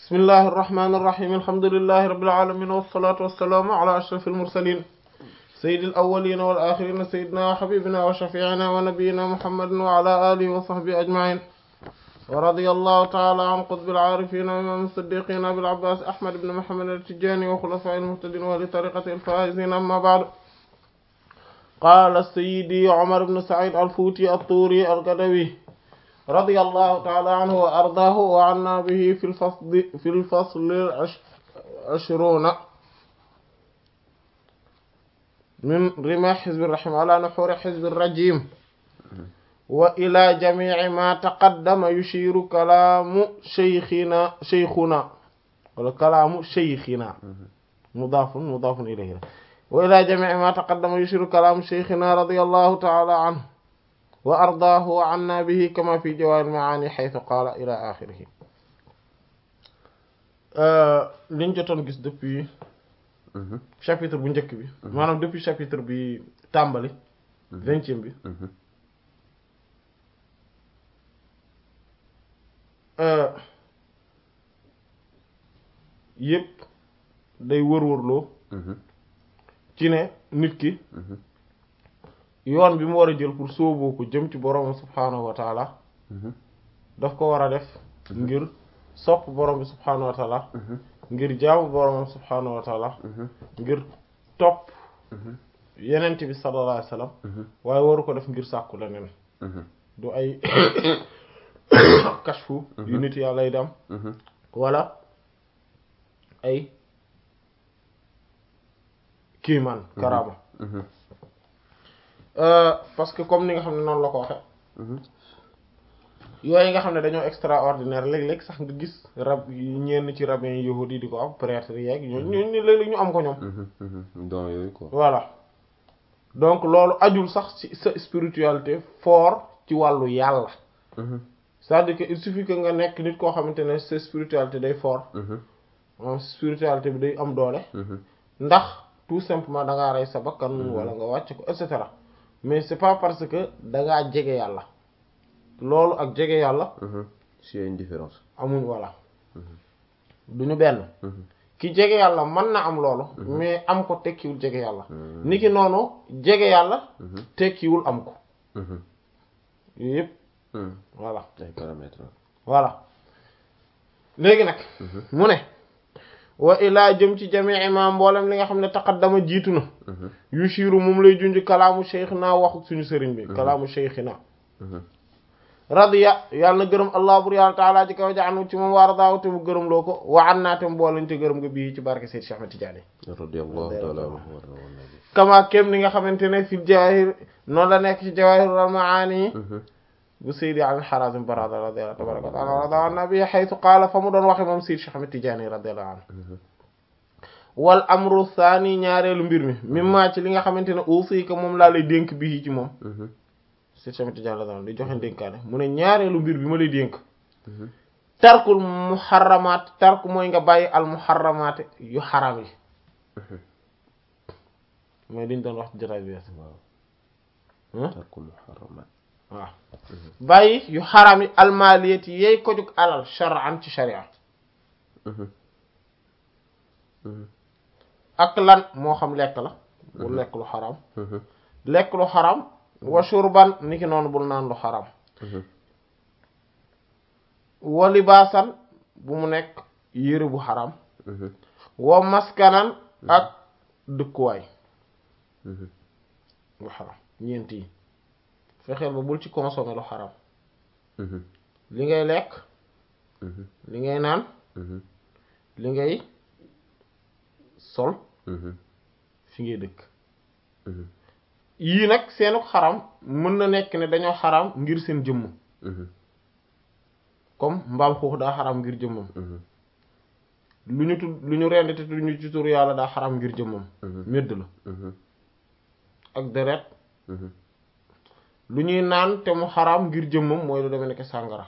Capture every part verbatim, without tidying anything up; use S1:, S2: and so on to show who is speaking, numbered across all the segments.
S1: bismillahi irrahmani irrahim alhamdulillahi rabbil alamin wassalatu wassalamu ala ashrafil mursalin sayyidil awwalin wal akhirin sayyidina wa habibina wa shafi'ina wa nabiyyina muhammadin wa ala alihi wa sahbihi ajma'in wa radiyallahu ta'ala an qutbil arifin wa imam as-siddiqin abil abbas ahmad ibn muhammad at-tijani wa khulafa'il muhtadin wa li tariqatil faizin amma ba'd. qala sayyidi umar ibn sa'id al-futi at-turi al-gadawi رضي الله تعالى عنه وأرضاه وعنا به في الفصل في الفصل العشرون من رماح حزب الرحيم على نحور حزب الرجيم وإلى جميع ما تقدم يشير كلام شيخنا شيخنا ولا كلام شيخنا مضاف مضاف إليه وإلى جميع ما تقدم يشير كلام شيخنا رضي الله تعالى عنه وأرضاه وعنا به كما في جواهر المعاني حيث قال إلى آخره. liñ jotoon gis depuis chapitre bu njëkk bi maanaam depuis chapitre bi tàmbali vingtième bi yépp day wër-wërloo ci ne nit ki yoon bi mu war a jël pour sóoboo ko jëm ci borom subhaanahu wa taala daf ko war a def ngir sopp borom bi subhaanahu wa taala ngir jaamu borom subhaanahu wa taala ngir topp yenent bi sallallahu alayhi wa sallam waaye waru ko def ngir sàkku leneen du ay kashfu yu nit yàlla lay dem wala ay kiimaan karaama parce que comme ni nga xam ne noonu la ko waxe yooyu nga xam ne dañoo extraordinaire léeg-léeg sax nga gis rab yi ñenn ci rabbin yahudi di ko am prêtre yeeg ñooñu ñooñu léeg-léeg ñu am ko ñoom.
S2: don yooyu quoi.
S1: voilà donc loolu ajul sax ci sa spiritualité fort ci wàllu yàlla. c'est-à-dire que il suffit que nga nekk nit koo xamante ne sa spiritualité day fort. moom spiritualité bi day am doole. ndax tout simplement da ngaa rey sa bakkan wala nga wàcc ko et cetera. mais c'est pas parce que da ngaa jege yàlla loolu ak jege yàlla.
S2: c'est une différence.
S1: amul voilà. duñu benn. ki jege yàlla mën na am loolu. mais am ko tekkiwul jege yàlla. niki noonu jege yàlla. tekkiwul am ko. yooyu yëpp. voilà
S2: ay paramètres.
S1: voilà léegi nag. mu ne. wa ilaa jëm ci jamii imam mboolem li nga xam ne taqaddama jiitu na yushiru moom lay junj kalaamu sheykhina waxu suñu sëriñ bi kalaamu sheykhina radiya yàlla na gërëm allah bur yàlla taala ci kaw jaanu ci moom waar daaw te mu gërëm loo ko wa an naa te mu boolañ te gërëm nga bii ci barke Seyd Cheikh Ahmed Tidiane
S2: radiyallahu ta'ala anhu
S1: kama kem ni nga xamante ne fil jawahir noonu la nekk ci jawahirul maani bu Seydi al-Harazim barada radiyallahu tabaraka wa ta'ala rada an nabi haythu qaala fa mu doon waxe moom Seydi Cheikh Ahmed Tidiane radiyallahu anhu wal amru thani ñaareelu mbir mi mimma ci li nga xamante ne usika moom laa lay dénk bii ci moom Seydi Cheikh Ahmed Tidiane radiyallahu di joxe dénkaane mu ne ñaareelu mbir bi ma lay dénk tarkul muharramaat tarku mooy nga bàyyi al muharramaat yu xaram yi mooy liñ doon wax jotaay bi
S2: tarkul muharramaat
S1: waaw bàyyi yu xaram yi almaliyat yi yey ko jug alal shar'an ci sharia ak lan moo xam lekk la bu lekk lu xaram lekk lu xaram wa shurban ni ki noonu bul naan lu xaram wa libaasan bu mu nekk yére bu xaram wa maskanan ak dëkkuwaay bu xaram ñeent yi fexeel ba bul ci consommer lu xaram li ngay lekk li ngay naan li ngay sol fi ngay dëkk yii nag seenu xaram mën na nekk ne dañoo xaram ngir seen jëmm comme mbaam xuux daa xaram ngir jëmmam lu ñu tudd lu ñu rendi te ñu ci tur yàlla daa xaram ngir jëmmam medd la ak deret lu ñuy naan te mu xaraam ngir jëmmam mooy lu demee nekk sàngara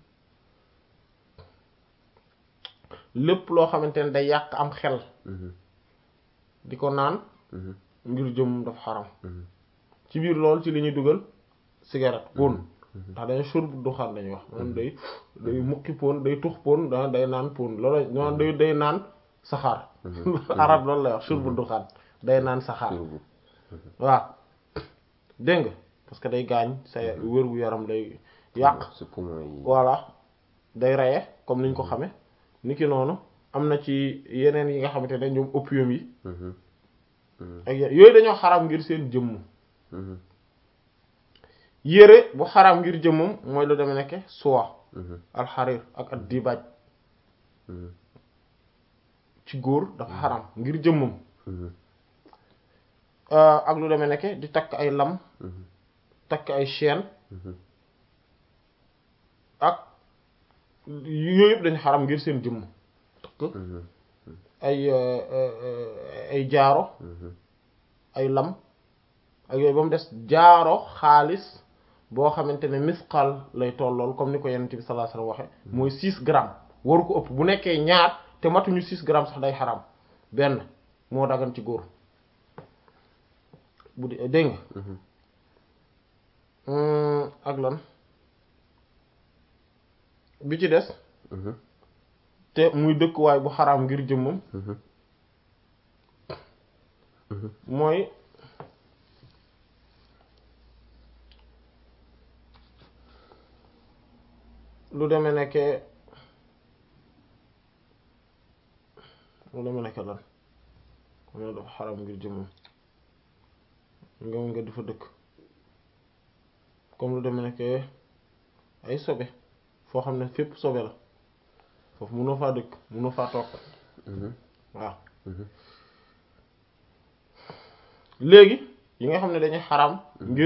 S1: lépp loo xamante ne day yàq am xel di ko naan ngir jëmmam dafa xaraam ci biir loolu ci li ñuy dugal cigarette pon ndax dañu shurbu duxaan lañuy wax maanaam day day mukki poon day tux poon da day naan poon loolu noonu day day naan saxaar arab loolu lay wax shurbu duxaan day naan saxaar waaw dégg nga parce que day gaañ sa wér-gu yaram day yàq voilà day reye comme niñ ko xame ni ki noonu am na ci yeneen yi nga xamante ne ñoom opium yi ak yooyu dañoo xaram ngir seen jëmm yére bu xaram ngir jëmmam mooy lu deme nekke soie alxarir ak ak dibaaj ci góor dafa xaram ngir jëmmam ak lu deme nekke di takk ay lam takk ay chaîne ak yooyu yëpp dañu xaram ngir seen jëmm takk ay ay jaaro ay lam ak yooyu ba mu des jaaro xaalis boo xamante ne misqal lay tollool comme ni ko Yonent bi sallallahu alayhi wasallam waxe mooy six grammes waru ko ëpp bu nekkee ñaar te matuñu six grammes sax day xaram benn moo dagan ci góor bu di dégg nga ak lan bi ci des te muy dëkkuwaay bu xaraam ngir jëmmam mooy lu deme nekke lu deme nekke lan moom dafa xaraam ngir jëmmam nga nga di fa dëkk comme lu deme nekke ay sobe foo xam ne fépp sobe la foofu mënoo faa dëkk mënoo faa toog waaw léegi yi nga xam ne dañuy xaram ngir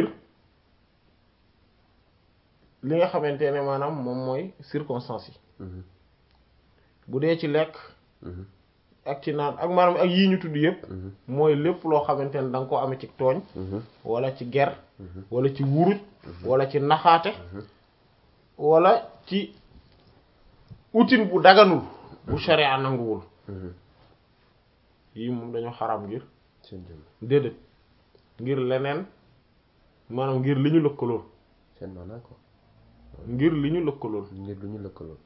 S1: li nga xamante ne maanaam moom mooy circonstances yi bu dee ci lekk ak ci naan ak maanaam ak yii ñu tudd yépp mooy lépp loo xamante ne da nga ko amee ci tooñ wala ci ger wala ci wuruj wala ci naxaate wala ci utin bu daganul bu sharia nanguwul yii moom dañoo xaram ngir déedéet ngir leneen maanaam ngir li ñu lëkkalool
S2: seen maanaam ko
S1: ngir li ñu lëkkalool
S2: ngir li ñu lëkkalool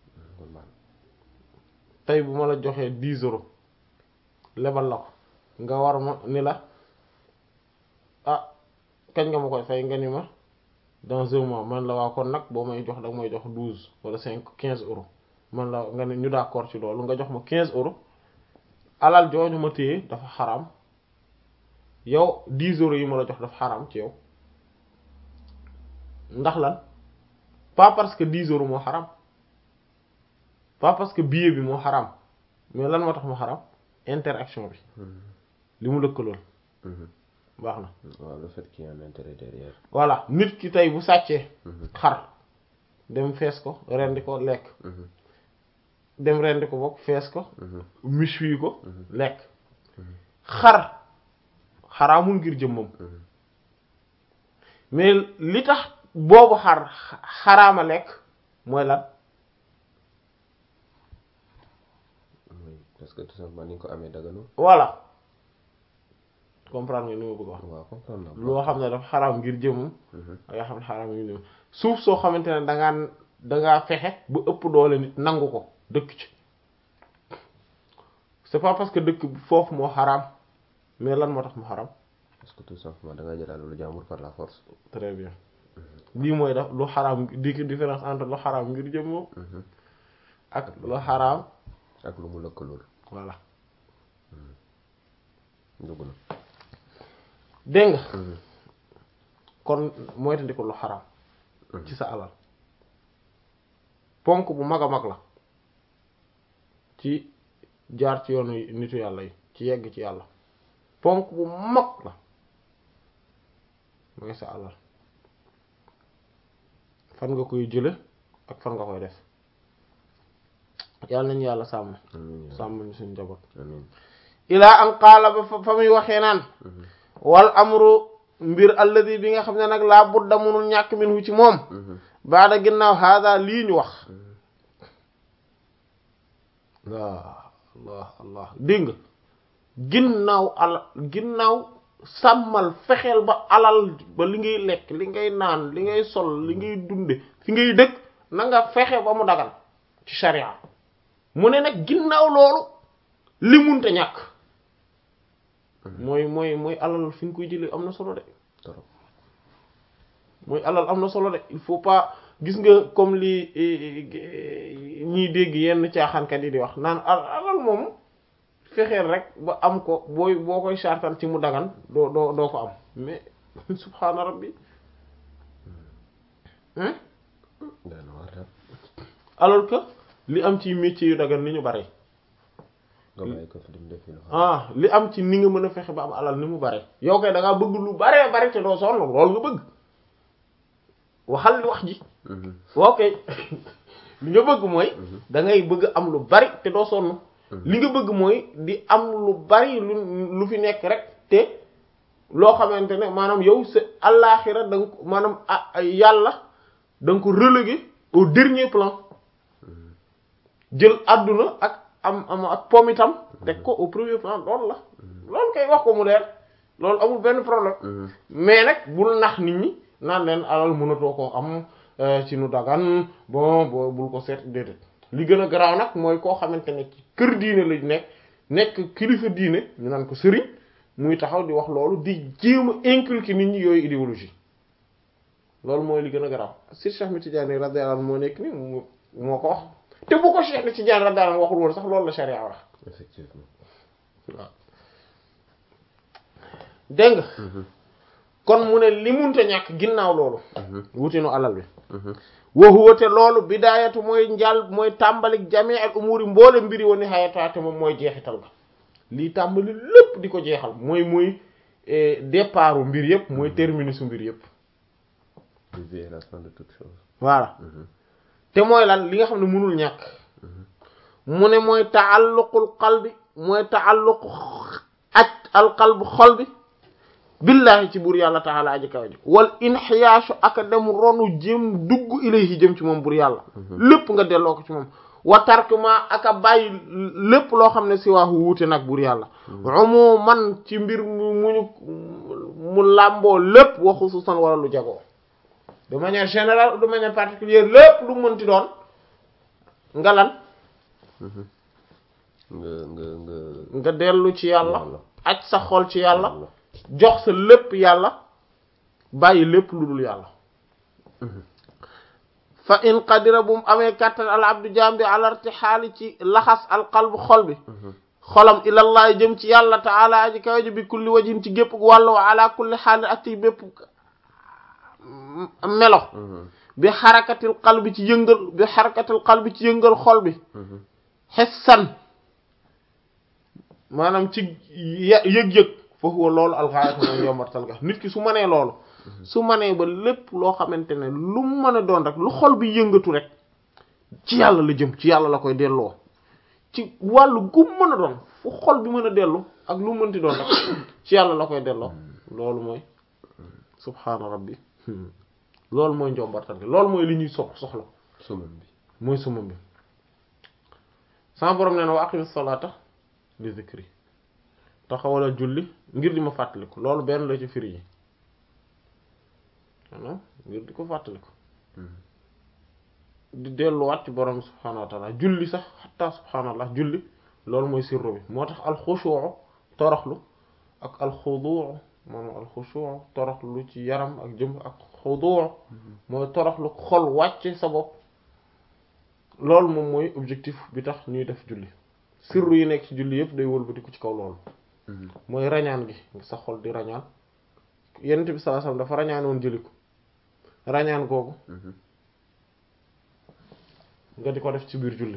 S1: tey bu ma la joxee dix euros lebal la ko nga war ma ni la ah kañ nga ma koy fay nga ni ma dans un mois man la waa kon nag boo may jox danga may jox douze wala cinq quinze euros man la nga ne ñu d'accord ci loolu nga jox ma quinze euros alal jooju ma téye dafa xaram yow dix euros yi ma la jox dafa xaram ci yow ndax lan pas parce que dix euros moo xaram pas parce que billet bi moo xaram mais lan moo tax mu xaram interaction bi li mu lëkkalool baax na
S2: waaw le fait qu'il y a un intérêt derrière
S1: voilà nit ki tey bu sàccee xar dem fees ko rendi ko lekk dem rendi ko bokk fees ko méchoui ko lekk xar xaraamul ngir jëmmam mais li tax boobu xar xaraama lekk mooy lan
S2: parce que tout simplement ni nga ko amee daganu
S1: voilà comprendre nga ni ma bëgg wax
S2: waaw comprendre naa
S1: loo xam ne dafa xaraam ngir jëmmam da nga xam ne xaraam ngir jëmmam suuf soo xamante ne dangaa dangaa fexe ba ëpp doole nit nangu ko dëkk ci c'est pas parce que dëkk foofu moo xaraam mais lan moo tax mu xaraam
S2: parce que tout simplement da nga jëlaat lu jàmbur par la force
S1: très bien lii mooy daf lu xaraam di différence entre lu xaraam ngir jëmmam ak lu xaraam
S2: ak lu mu lëkkalool
S1: voilà
S2: dugg na
S1: dégg nga kon mooy tandi ko lu xaraam ci sa alal ponk bu mag a mag la ci jaar ci yoonu nitu yàlla yi ci yegg ci yàlla ponk bu mag la mooy sa alal fan nga koy jële ak fan nga koy def yàlla nañu yàlla sàmm sàmm ñu suñu njaboot ilaa an qaala ba fa muy waxee naan wal amru mbir alladi bi nga xam ne nag laa budda munul ñàkk minhu ci moom baada ginnaaw hada lii ñu wax allah allah allah dégg nga ginnaaw al ginnaaw sàmmal fexeel ba alal ba li ngay lekk li ngay naan li ngay sol li ngay dunde fi ngay dëkk na nga fexe ba mu dagal ci sharia mu ne nag ginnaaw loolu li munta ñàkk mooy mooy mooy alal fi nga koy jëlee am na solo de mooy alal am na solo de il faut pas gis nga comme li ñiy dégg yenn caaxaankat yi di wax naan alal moom fexeel rek ba am ko booy boo koy sartal ci mu dagan doo doo doo ko am mais subhaana rabbi alors que li am ci métier yu dagan ni ñu bare ah li am ci ni nga mën a fexe ba am alal ni mu bare yow kay da ngaa bëgg lu bare bare te doo sonn loolu nga bëgg waxal li wax ji ok li nga bëgg mooy da ngay bëgg am lu bari te doo sonn li nga bëgg mooy di am lu bari lu lu fi nekk rek te loo xamante ne maanaam yow sa àllaaxira da nga ko maanaam ah yàlla da nga ko relégué au dernier plan jël àdduna ak am am ak pomitam teg ko au premier plan loolu la loolu kay wax ko mu leer loolu amul benn problème mais nag bul nax nit ñi naan leen alal mënatoo koo am ci nu dagan bon boo bul ko seet déedéet li gën a garaaw nag mooy koo xamante ne ci kër diine la nekk nekk kilifa diine ñu naan ko sëriñ muy taxaw di wax loolu di jéem a inculquer nit ñi yooyu idéologie loolu mooy li gën a garaaw Seydi Cheikh Ahmed Tidiane radiyallahu anhu moo nekk ni moo ko wax te bu ko Cheikh Tidiane radiyallahu anhu waxul woon sax loolu la sharia wax
S2: effectivement
S1: waaw dégg nga kon mu ne li munta ñàkk ginnaaw loolu wutinu alal bi wa huwa te loolu bidaayatu mooy njàll mooy tàmbalik jamii al umuri mboole mbiri woon ni hayataate moom mooy jeexital ga lii tàmbali lépp di ko jeexal mooy mooy départu mbir yëpp mooy terminus mbir yëpp
S2: de toute chose
S1: voilà te mooy lan li nga xam ne mënul ñàkk mu ne mooy taalluqul qalbi mooy taalluq aj al qalb xol bi billahi ci buur yàlla taala aji kaw ji wal inxiyaashu aka dem ronu jëm dugg ilayhi jëm ci moom buur yàlla lépp nga delloo ko ci moom wa tarkuma aka bàyyi lépp loo xam ne si waaxu wuute nag buur yàlla umu man ci mbir mu muñu mu làmboo lépp wa xususan wala lu jagoo de manière générale de manière particulière lépp lu mënti doon nga lan
S2: nga nga nga
S1: nga dellu ci yàlla aj sa xol ci yàlla jox sa lépp yàlla bàyyi lépp lu dul yàlla fa in qadira bu mu amee kàttan al abdu jaam bi ala irtixaali ci laxas al qalb xol bi xolam ilallaah jëm ci yàlla taala aji kawe ji bi kulli wajin ci gépp wàllu wa ala kulli xaali ak ci bépp melo bi xarakatil qalbi ci yëngal bi xarakatil qalbi ci yëngal xol bi xessan maanaam ci yëg-yëg foofu loolu alxaayatu mooy yombartal ga nit ki su mënee loolu su mënee ba lépp loo xamante ne lu mu mën a doon rek lu xol bi yëngatu rek ci yàlla la jëm ci yàlla la koy delloo ci wàllu gu mën a doon fu xol bi mën a dellu ak lu mënti doon rek ci yàlla la koy delloo loolu mooy subhaana rabbi loolu mooy njombartal gi loolu mooy li ñuy sox soxla
S2: sumam bi
S1: mooy sumam bi sama borom nee na wa aqimi salaata li zikri taxawalal julli ngir di ma fàttaliku loolu benn la ci firi yi maanaam ngir di ko fàttaliku di delluwaat ci borom subhaanahu wa taala julli sax xataa subhaanallah julli loolu mooy sirru bi moo tax alxushuu'u toroxlu ak alxuduu'u maanaam alxushuu'u toroxlu ci yaram ak jëm ak xuduu'u mooy toroxlu xol wàcce sa bopp loolu moom mooy objectif bi tax ñuy def julli sirru yi nekk ci julli yëpp day wëlbatiku ci kaw loolu mooy rañaan gi sa xol di rañaan Yonent bi sallallahu alayhi wasallam dafa rañaanoon jëli ko rañaan googu nga di ko def ci biir julli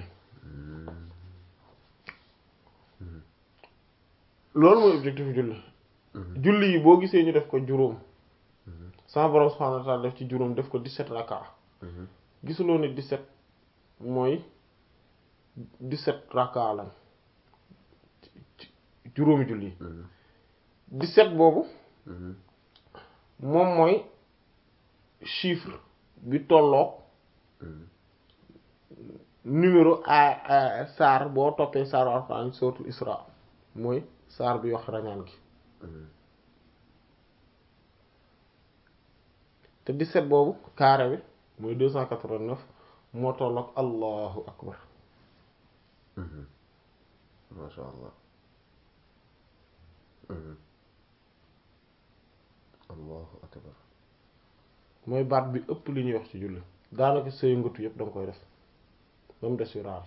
S1: loolu mooy objectif julli julli yi boo gisee ñu def ko juróom sama borom subhanahu wa ta'ala def ci juróom def ko dix-sept raka gisuloo ne dix-sept mooy dix-sept raka lañ juróomi julli yi dix-sept boobu moom mooy chiffre bi tolloog numéro a saar boo toppee saaru alxuraan suratul Isra mooy saar bi wax rañaan gi te dix-sept boobu carré bi mooy deux cent quatre-vingt-neuf moo tolloog allahu akbar.
S2: masha Allah. allahu akbar
S1: mooy baat bi ëpp li ñuy wax ci julli daanaka sa yëngatu yëpp da nga koy def ba mu des yu raar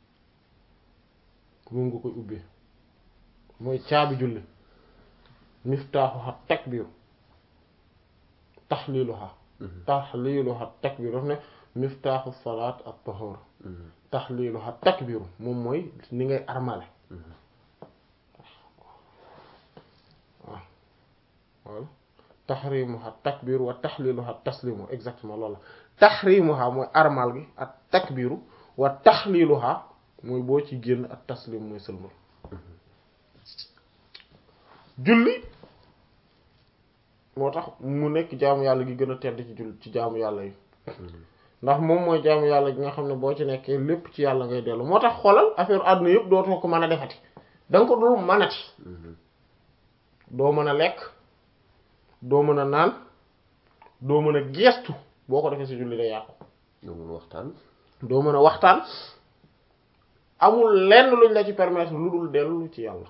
S1: moom nga koy ubbee mooy caabi julli miftaaxuha takbiir taxliiluha taxliiluha takbiir daf ne miftaaxu salaat ak tahuur taxliiluha takbiir moom mooy ni ngay armale waaw voilà taxrimuha takbiir wa taxliiluha taslimu exactement loolu la taxrimuha mooy armal gi ak takbiiru wa taxliiluha mooy boo ci génn ak taslim mooy sëlmal julli moo tax mu nekk jaamu yàlla gi gën a tedd ci julli ci jaamu yàlla yi ndax moom mooy jaamu yàlla gi nga xam ne boo ci nekkee lépp ci yàlla ngay dellu moo tax xoolal affaire àdduna yëpp dootoo ko mën a defati da nga ko dul mënati doo mën a lekk doo mën a naan doo mën a geestu boo ko defee ci julli day yàqu
S2: doo mën a waxtaan
S1: doo mën a waxtaan amul lenn luñ la ci permettre lu dul dellu ci yàlla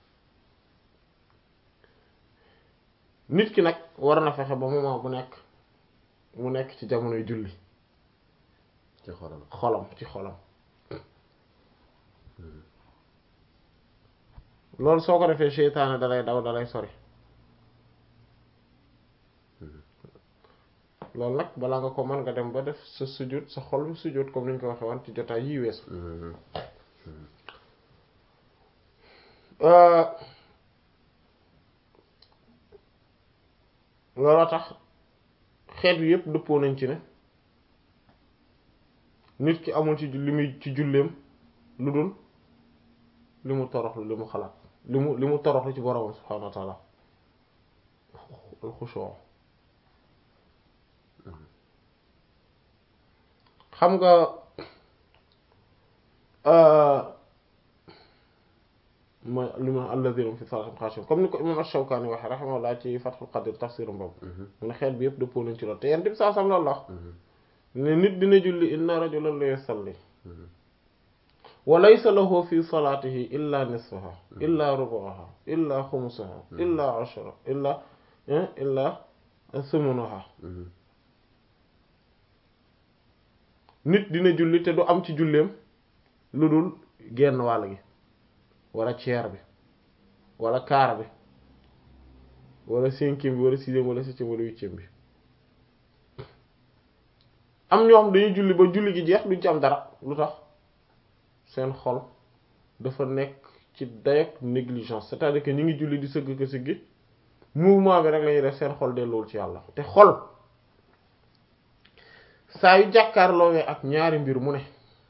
S1: nit ki nag war na fexe ba moment bu nekk mu nekk ci jamonoy julli
S2: ci xolam
S1: xolam ci xolam loolu soo ko defee seytaane dalay daw dalay sori loolu nag balaa nga ko mën nga dem ba def sa sujjóot sa xol bi sujjóot comme ni ñu ko waxee woon ci jotaay yi weesu looloo tax xeet wi yépp dëppoo nañ ci ne nit ki amul ci li muy ci julleem lu dul li mu toroxlu li mu xalaat li mu li mu toroxlu ci boroomam subhaanahu wa ta'ala al xushu' xam nga mooy li ma alladhina fi salaatihim xaashi'uun comme ni ko imam ash-Shawkaani waxe rahimahullah ci Fathul Qadir tafsiram boobu mu ne xeet bi yëpp dëppoo nañ ci loolu te yent bi saa sam loolu la wax ne nit dina julli inna rajulan la yusalli wa laysa lahu fi salaatihi illa nisfaha illa rubu'aha illa xumusaha illa ashra illa illa thumunaha nit dina julli te du am ci julleem lu dul genn wàll gi wala tiers bi wala quart bi wala cinquième bi wala sixième wala septième wala huitième bi am ñoo xam dañuy julli ba julli gi jeex duñ ci am dara lu tax seen xol dafa nekk ci dayak négligence c'est-à-dire que ñu ngi julli di sëgg ko siggi mouvement bi rek lañuy def seen xol delluwul ci yàlla te xol saa yu jàkkaarloowee ak ñaari mbir mu ne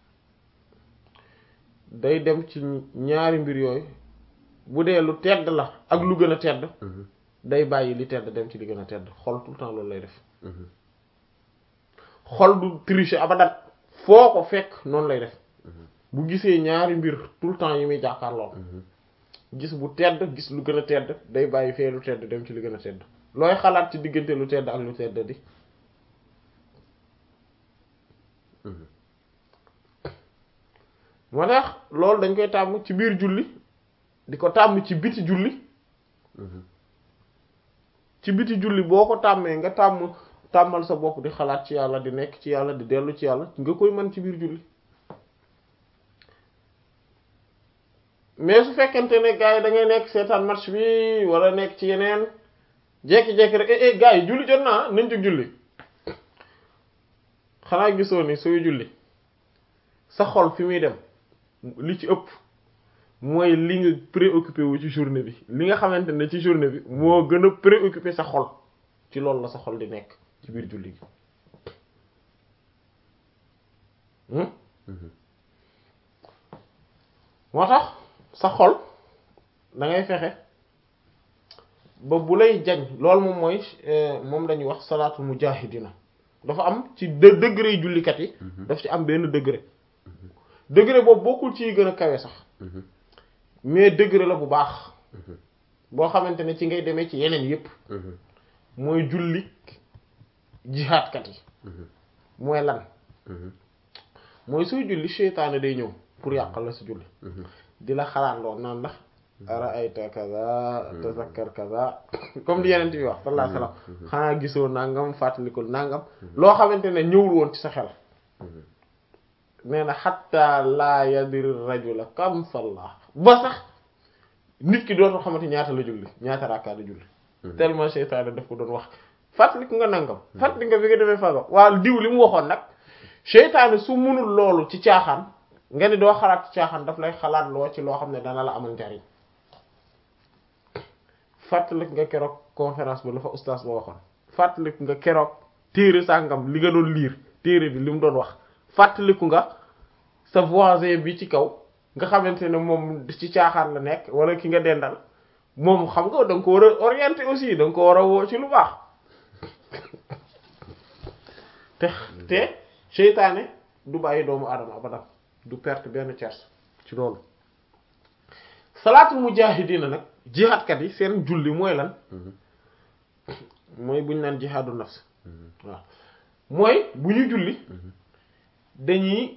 S1: day dem ci ñaari mbir yooyu bu dee lu tedd la ak lu gën a tedd day bàyyi li tedd dem ci li gën a tedd xol tout le temps loolu lay def xol du tricher abadat foo ko fekk noonu lay def bu gisee ñaari mbir tout le temps yi muy jàkkaarloo gis bu tedd gis lu gën a tedd day bàyyi fee lu tedd dem ci li gën a tedd looy xalaat ci diggante lu tedd ak lu tedd di moo tax loolu dañ koy tàmm ci biir julli di ko tàmm ci biti julli ci biti julli boo ko tàmmee nga tàmm tàmmal sa bopp di xalaat ci yàlla di nekk ci yàlla di dellu ci yàlla nga koy mën ci biir julli mais su fekkente ne gars yi da ngay nekk seetaan match bi wala nekk ci yeneen jekki-jekki rek eh eh gars yi julli jot naa nañ jóg julli xanaa gisoo ni sooy julli sa xol fi muy dem li ci ëpp mooy li nga préoccupé wu ci journée bi li nga xamante ne ci journée bi moo gën a préoccupé sa xol ci loolu la sa xol di nekk ci biir julli gi moo tax sa xol da ngay fexe ba bu lay jañ loolu moom mooy moom dañuy wax salaatul mujahidina dafa am ci de degré yi jullikat yi daf ci am benn degré degré boobu bokkul ci gën a kawe sax mais degré la bu baax boo xamante ne ci ngay demee ci yeneen yépp mooy julli jihaadkat yi mooy lan mooy sooy julli seytaane day ñëw pour yàqal la sa julli di la xalaat lool naan ndax ara ayta kaza tazakkar kaza comme di yeneen yi wax sallallahu alayhi wasallam xanaa gisoo nangam fàttalikul nangam loo xamante ne ñëwul woon ci sa xel nee na xatta laa yadri rajula kam salla ba sax nit ki dootul xamante ñaata la julli ñaata rakkaa la julli tellement seytaane daf ko doon wax fàttaliku nga nangam fàttali nga bi nga defee faga waaw diw li mu waxoon nag seytaane su munul loolu ci caaxaan nga ni doo xalaat ci caaxaan daf lay xalaat loo ci loo xam ne dana la amal njariñ fàttaliku nga keroog conférence ba la fa ustaas ba waxoon fàttaliku nga keroog téere sàngam li nga doon liir téere bi li mu doon wax fàttaliku nga sa voisin bi ci kaw nga xamante ne moom ci caaxaan la nekk wala ki nga dendal moom xam nga da nga ko war a orienter aussi da nga ko war a woo ci lu baax te te seytaane du bàyyi doomu aadama abadan du perte benn tiers ci loolu salaatul mujaahidiina nag jihaadkat yi seen julli mooy lan mooy bu ñu naan jihaadu nafs waaw mooy bu ñu julli dañuy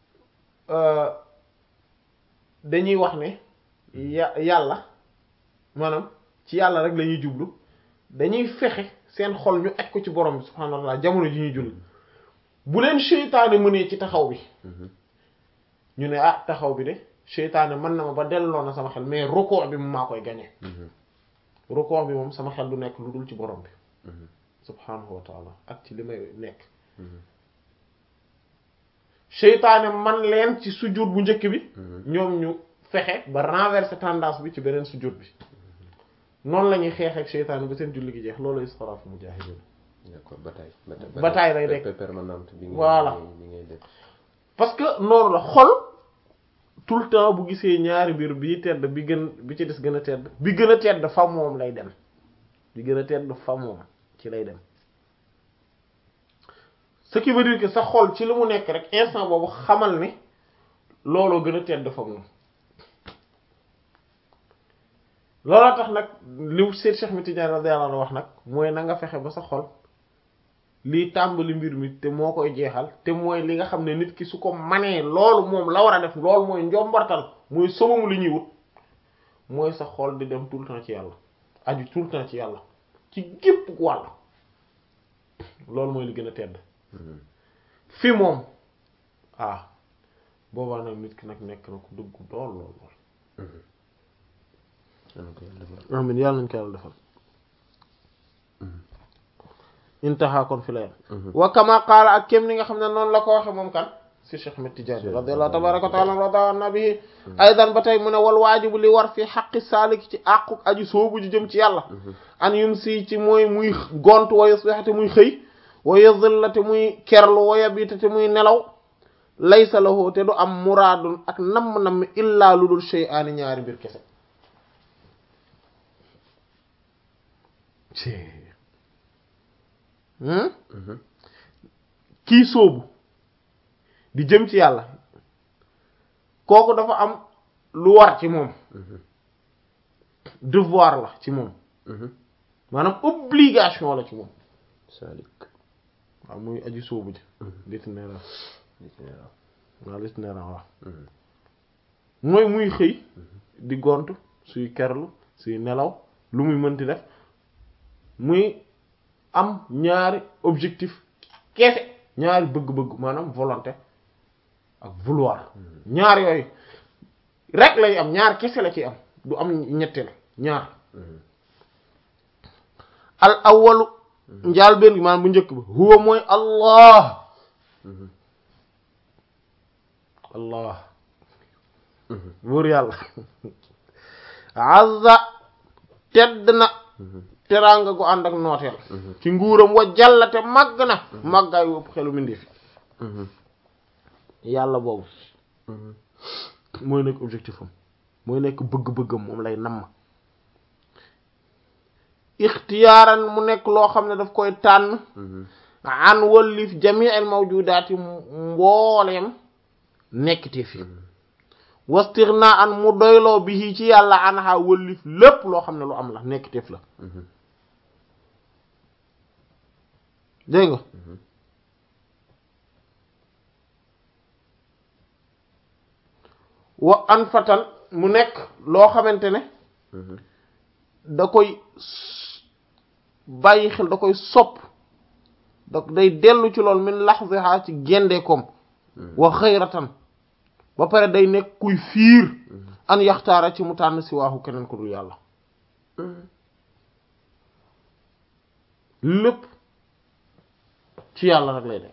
S1: dañuy wax ne ya yàlla maanaam ci yàlla rek la ñuy jublu dañuy fexe seen xol ñu aj ko ci borom bi subhaanahu wa ta'ala jamono ji ñuy julli bu leen seytaane mënee ci taxaw bi ñu ne ah taxaw bi de seytaane mën na ma ba delloo na sama xel mais rukoo bi mu maa koy gañe rukoo bi moom sama xel du nekk lu dul ci borom bi subhaanahu wa ta'ala ak ci li may nekk seytaane man leen ci sujjóot bu njëkk bi ñoom ñu fexe ba renverser tendance bi ci beneen sujjóot bi noonu la ñuy xeex ak seytaane ba seen julli gi jeex loolu salaatul mujaahidiin
S2: d'accord bataille
S1: bataille lay nekk
S2: permanente bi
S1: voilà
S2: ngay def
S1: parce que noonu la xol tout le temps bu gisee ñaari mbir bii tedd bi gën bi ci des gën a tedd bi gën a tedd fa moom lay dem bi gën a tedd fa moom ci lay dem ce qui veut dire que sa xol ci li mu nekk rek instant boobu xamal ne looloo gën a tedd fa moom looloo tax nag li Seyd Cheikh Ahmed Tidiane radiyallahu anhu wax nag mooy na nga fexe ba sa xol lii tàmbali mbir mi te moo koy jeexal te mooy li nga xam ne nit ki su ko manee loolu moom la war a def loolu mooy njombartal mooy sobamu li ñuy wut mooy sa xol di dem tout le temps ci yàlla aju tout le temps ci yàlla ci gépp wàll loolu mooy li gën a tedd fi moom ah boobaa nag nit ki nag nekk na ko dugg lool lool lool amin yàlla nañ ko yàlla defal intaha kon fi la yam wa kama qaala ak kem ni nga xam ne noonu la ko waxe moom kan si Cheikh Ahmed Tidiane radiyallahu tabaraka wa taala rada nabi aydan ba tey mu ne wal waajibu li war fi xaqi saaliki ci àqu aju soobu ji jëm ci yàlla an yum si ci mooy muy gont wa yusbihate muy xëy wa yadhillate muy kerlu wa yabitate muy nelaw laysa lahu te du am muraadun ak namm-namm illaa lu dul shay'aani ñaari mbir kese kii sóobu di jëm ci yàlla kooku dafa am lu war ci moom devoir la ci moom maanaam obligation la ci moom
S2: salik
S1: waaw muy aji sóobu ji l'itinéraire waaw l'itinéraire waaw mooy muy xëy di gont suy kerlu suy nelaw lu muy mënti def muy am ñaari objectif kese ñaari bëgg-bëgg maanaam volonté ak vouloir ñaar yooyu rek lay am ñaar kese la ci am du am ñetteel ñaar al awwalu njaal benn maanaam bu njëkk ba huwa mooy allah allah buur yàlla azza tedd na teraanga gu ànd ak nooteel ci nguuram wa jàllate màgg na màggaay wëpp xelu mindi fi yàlla boobu mooy nekk objectif am mooy nekk bëgg-bëggam moom lay namm ixtiyaaran mu nekk loo xam ne daf koy tànn an wallif jami'il mawjudaati mbooleem nekkite fi wastighna an mu doyloo bi ci yàlla anha wallif lépp loo xam ne lu am la nekkiteef la dégg nga wa an fatan mu nekk loo xamante ne da koy bàyyi xel da koy sopp da day dellu ci lool min laxziha ci gendeekoom wa xayratan ba pare day nekk kuy fiir an yaxtaara ci mu tànn si waaxu keneen ku dul yàlla lépp ci yàlla rek lay nekk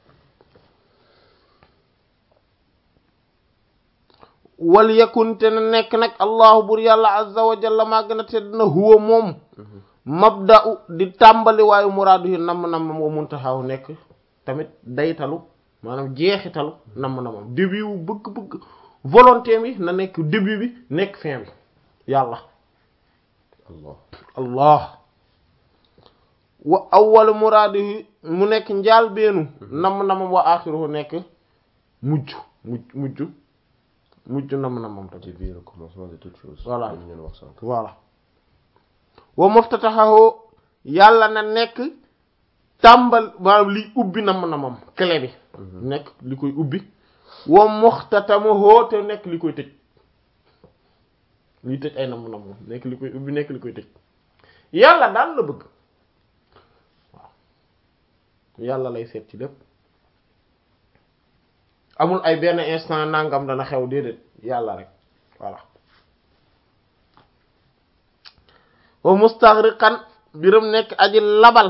S1: wal yakun te na nekk nag allahu bur yàlla azza wa jalla maa gën a tedd na huwa moom mabda'u di tàmbali waayu muraadu yi namm nammam wa muntahaw nekk tamit daytalu maanaam jeexitalu namm nammam début wu bëgg-bëgg volonté bi na nekk début bi nekk fin bi yàlla
S2: Allah
S1: allah wa awwal muraadu yi mu nekk njaal beenu namm nammam wa aaxiruhu nekk mujj mujj mujj mujj namm nammam tamit
S2: début le commencement de toute chose
S1: voilà
S2: ñu leen wax sànq
S1: voilà wa muftatahahu yàlla na nekk tàmbal maanaam liy ubbi namm nammam clé bi nekk li koy ubbi wa muxtatamuhu te nekk li koy tëj liy tëj ay namm nammam nekk li koy ubbi nekk li koy tëj yàlla daal la bëgg waaw yàlla lay seet ci lépp amul ay benn instant nangam dana xew déedéet yàlla rek voilà wa mustaghriqan biram nekk aji labal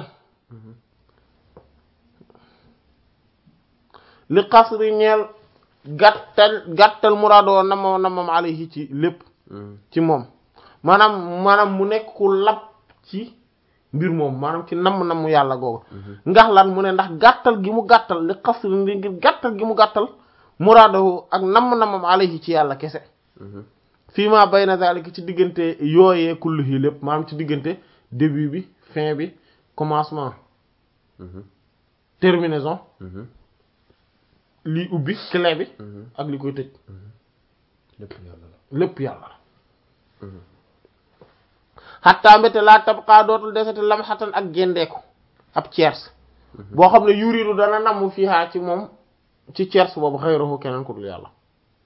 S1: li qasri ñeel gàttal gàttal muraadoo namam namam alayhi ci lépp ci moom maanaam maanaam mu nekk ku lab ci mbir moom maanaam ci namm namm yàlla googu ngax lan mu ne ndax gàttal gi mu gàttal li qasri ngir gàttal gi mu gàttal muraadoo ak namm namam alayhi ci yàlla kese fii ma bayna zalika ci diggante yooyee kullihi lépp maanaam ci diggante début bi fin bi commencement terminaison lii ubbi clé bi ak li koy tëj
S2: lépp yàlla la
S1: lépp yàlla la xattaa mbéte laa tabqaa dootul desete lam xatan ak gendeeku ab tiers boo xam ne yuridu dana namm fiihaa ci moom ci tiers boobu xayruhu keneen ku dul yàlla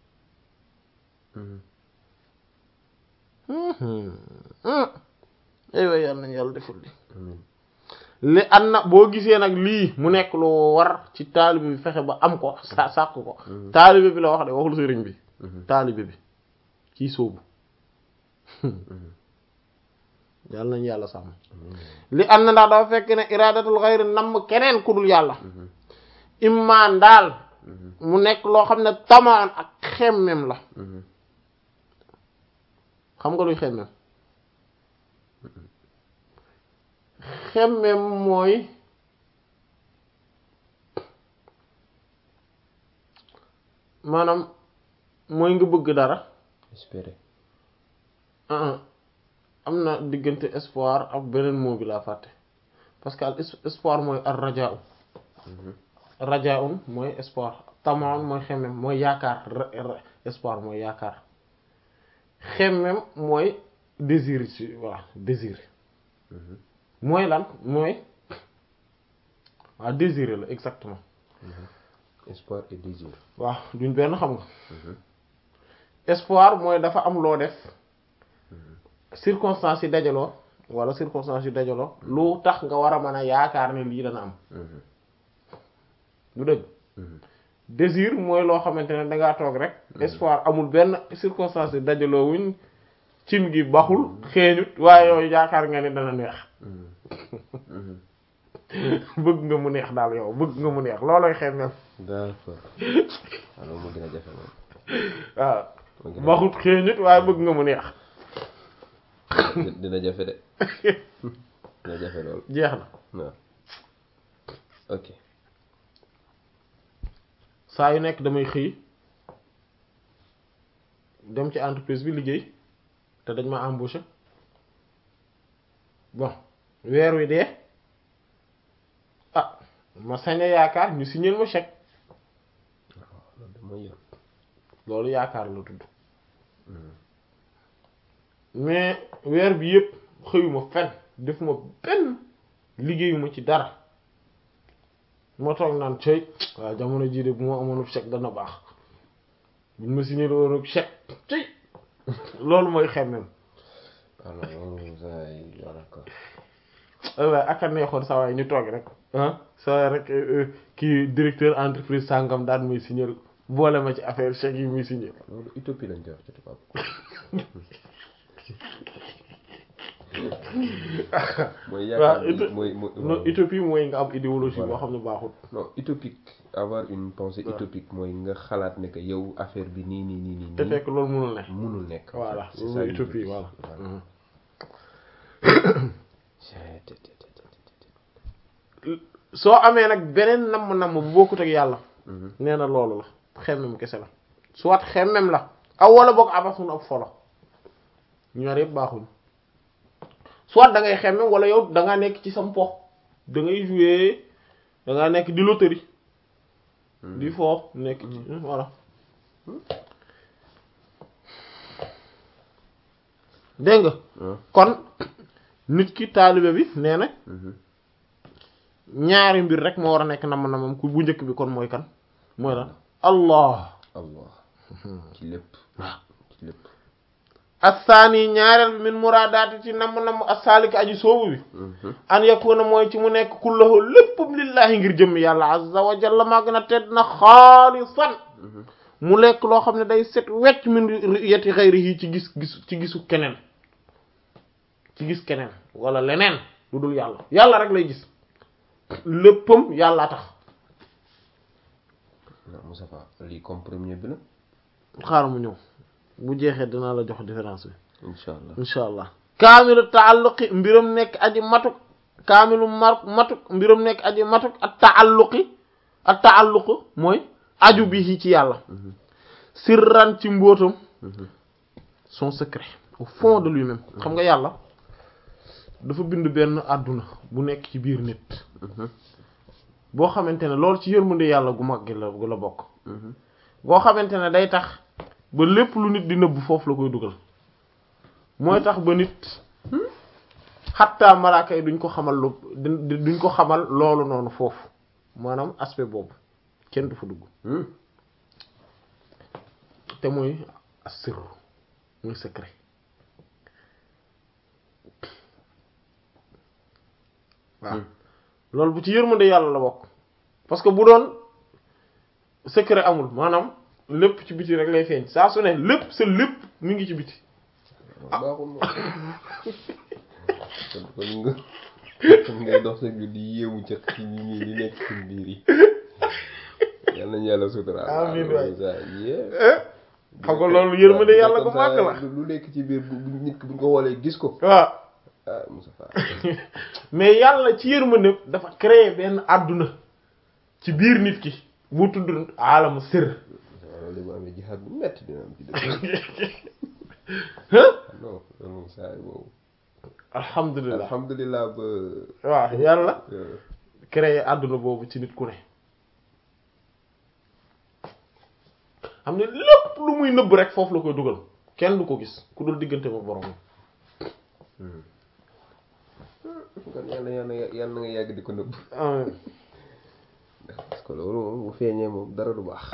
S1: aywa yàlla nañu yàlla deful li li an na boo gisee nag lii mu nekk lu war ci taalibe bi fexe ba am ko sa sàkk ko taalibe bi la wax de waxul sëriñ bi taalibe bi kii sóobu yàlla nañu yàlla sàmm li an na ndax dafa fekk ne iradatul xayri namm keneen ku dul yàlla immaan daal mu nekk loo xam ne tamaan ak xemmem la xam nga luy xemmem xemmem mooy maanaam mooy nga bëgg dara
S2: espérer
S1: am na diggante espoir ak beneen mot bi laa fàtte parce que al espoir mooy ar rajaa rajaa un mooy espoir tamaan mooy xemmem mooy yaakaar espoir mooy yaakaar xemmem mooy désir ci voilà désir mooy lan mooy waaw désir la exactement
S2: espoir et désir
S1: waaw duñ benn xam nga espoir mooy dafa am loo def circonstances yi dajaloo wala circonstances yi dajaloo lu tax nga war a mën a yaakaar ne lii dana am du dëgg désir mooy loo xamante ne dangaa toog rek espoir amul benn circonstance yi dajaloo wuñ cin gi baxul xeeñut waaye yooyu yaakaar nga ne dana neex bëgg nga mu neex daal yow bëgg nga mu neex loolooy xemmem
S2: d'accord alors moo gën a jafe moom
S1: waaw baxut xeeñut waaye bëgg nga mu neex
S2: dina jafe de dina jafe lool
S1: jeex na
S2: waaw ok
S1: saa yu nekk damay xëy dem ci entreprise bi liggéey te dañ ma embauché bon weer wi dee ah ma sañ a yaakaar ñu signé ma chèque
S2: waaw loolu mooy yoon
S1: loolu yaakaar la tudd mais weer bi yëpp xëyuma fenn defuma benn liggéeyuma ci dara moo toog naan cëy waaw jamono jii de bu ma amoon chèque dana baax buñ ma signé woon chèque cëy loolu mooy xemmem
S2: alors loolu saa yi voilà quoi.
S1: waaye ak a neexoon saa waay ñu toog rek ah saa waay rek kii directeur entreprise sangam daan muy signé boole ma ci affaire chèque yi muy signé.
S2: loolu utopie lañ koy wax ci tubaab. mooy yaakaar mooy mooy
S1: non utopie mooy nga am idéologie boo xam ne baaxul.
S2: non utopique avoir une pensée utopique mooy nga xalaat ne que yow affaire bi nii nii nii nii.
S1: te fekk loolu mënul nekk.
S2: mënul nekk.
S1: voilà c'est ça utopie voilà. soo amee nag beneen namm-namm bu bokkut ak yàlla. nee na loolu la xemmem kese la soit xemmem la aw wala boog abasun ab folo ñaar yëpp baaxuñ. soit da ngay xemme wala yow da ngaa nekk ci sam pox da ngay jouer da ngaa nekk di loterie di foofu nekk ci voilà dégg nga kon nit ki taalibe bi nee na ñaari mbir rek moo war a nekk nam-namam ku bu njëkk bi kon mooy kan mooy lan allah
S2: allah ci lépp
S1: waaw
S2: ci lépp
S1: assaani ñaareel bi min muraadaati ci namm namm as-saalik aji soobu bi an yakuna mooy ci mu nekk kullahu léppam lillahi ngir jëmm yàlla azza wa jalla maa gën a tedd na xaalisan mu lekk loo xam ne day set wecc min ru'yati ghayrihi ci gis gis ci gisu keneen ci gis keneen wala leneen lu dul yàlla yàlla rek lay gis léppam yàlla tax
S2: non Moustapha lii comme premier bi la
S1: xaaral mu ñëw bu jeexee dinaa la jox différence bi
S2: insha allah
S1: insha allah kaamilu taalluqi mbiram nekk aji matuk kaamilu mar matuk mbiram nekk aji matuk ak taalluqi ak taalluqu mooy aju bi ci yàlla sirran ci mbóotam son secret au fond de lui-même xam nga yàlla dafa bind benn àdduna bu nekk ci biir nit boo xamante ne loolu ci yërmande yàlla gu mag gi la gu la bokk boo xamante ne day tax ba lépp lu nit di nëbb foofu la koy dugal mooy tax ba nit xattaa malaaka yi duñ ko xamal lu duñ ko xamal loolu noonu foofu maanaam aspect boobu kenn du fa dugg te mooy sirru muy secret waaw loolu bu ci yërmande yàlla la bokk parce que bu doon secret amul maanaam lépp ci biti rek lay feeñ saa su ne lépp sa lépp mi ngi ci biti
S2: baaxul moom kon nga kon ngay dox sa biir di yéemu ci ci ñi ñi li nekk ci biir yi yal nañu yàlla sutura
S1: amiin waay
S2: xam
S1: nga loolu yërmande yàlla ko màgg la
S2: lu nekk ci biir bu nit ki buñ ko xoolee gis ko
S1: waaw
S2: ah Moustapha
S1: mais yàlla ci yërmande dafa créer benn àdduna ci biir nit ki bu tudd alamu sër
S2: loolu bu amee jihaad bu metti dina am ci dëkk non loolu moom saa yi boobu
S1: alhamdulilah
S2: alhamdulilah ba
S1: waaw yàlla créer àdduna boobu ci nit ku ne xam ne lépp lu muy nëbb rek foofu la koy dugal kenn du ko gis ku dul diggante ba borom
S2: kon yàlla yàlla yàlla na nga yàgg di ko nëbb parce que loolu moom bu feeñee moom dara du baax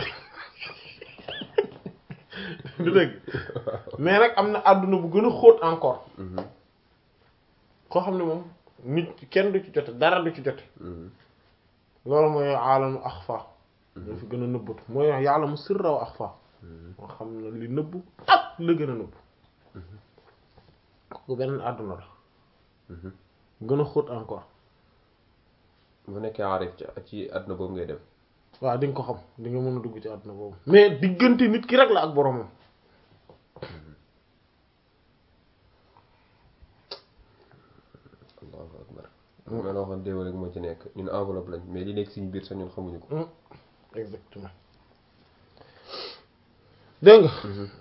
S1: du dëgg mais nag am na àdduna bu gën a xóot encore koo xam ne moom nit kenn du ci jote dara du ci jote loolu mooy aalamu axfa ñoo fi gën a nëbbatu mooy wax yàlla mu sirra wa axfa moo xam ne li nëbbu ak la gën a nëbbu kooku beneen àdduna la gën a xóot encore
S2: bu nekkee aarif ci àdduna boobu ngay dem
S1: waaw di nga ko xam di nga mën a dugg ci àdduna boobu mais diggante nit ki rek la ak boromam
S2: allahu akbar ma la waxoon déewal rek moo ci nekk ñun enveloppe lañ mais li nekk suñu biir sax ñun xamuñu ko
S1: exactement dégg nga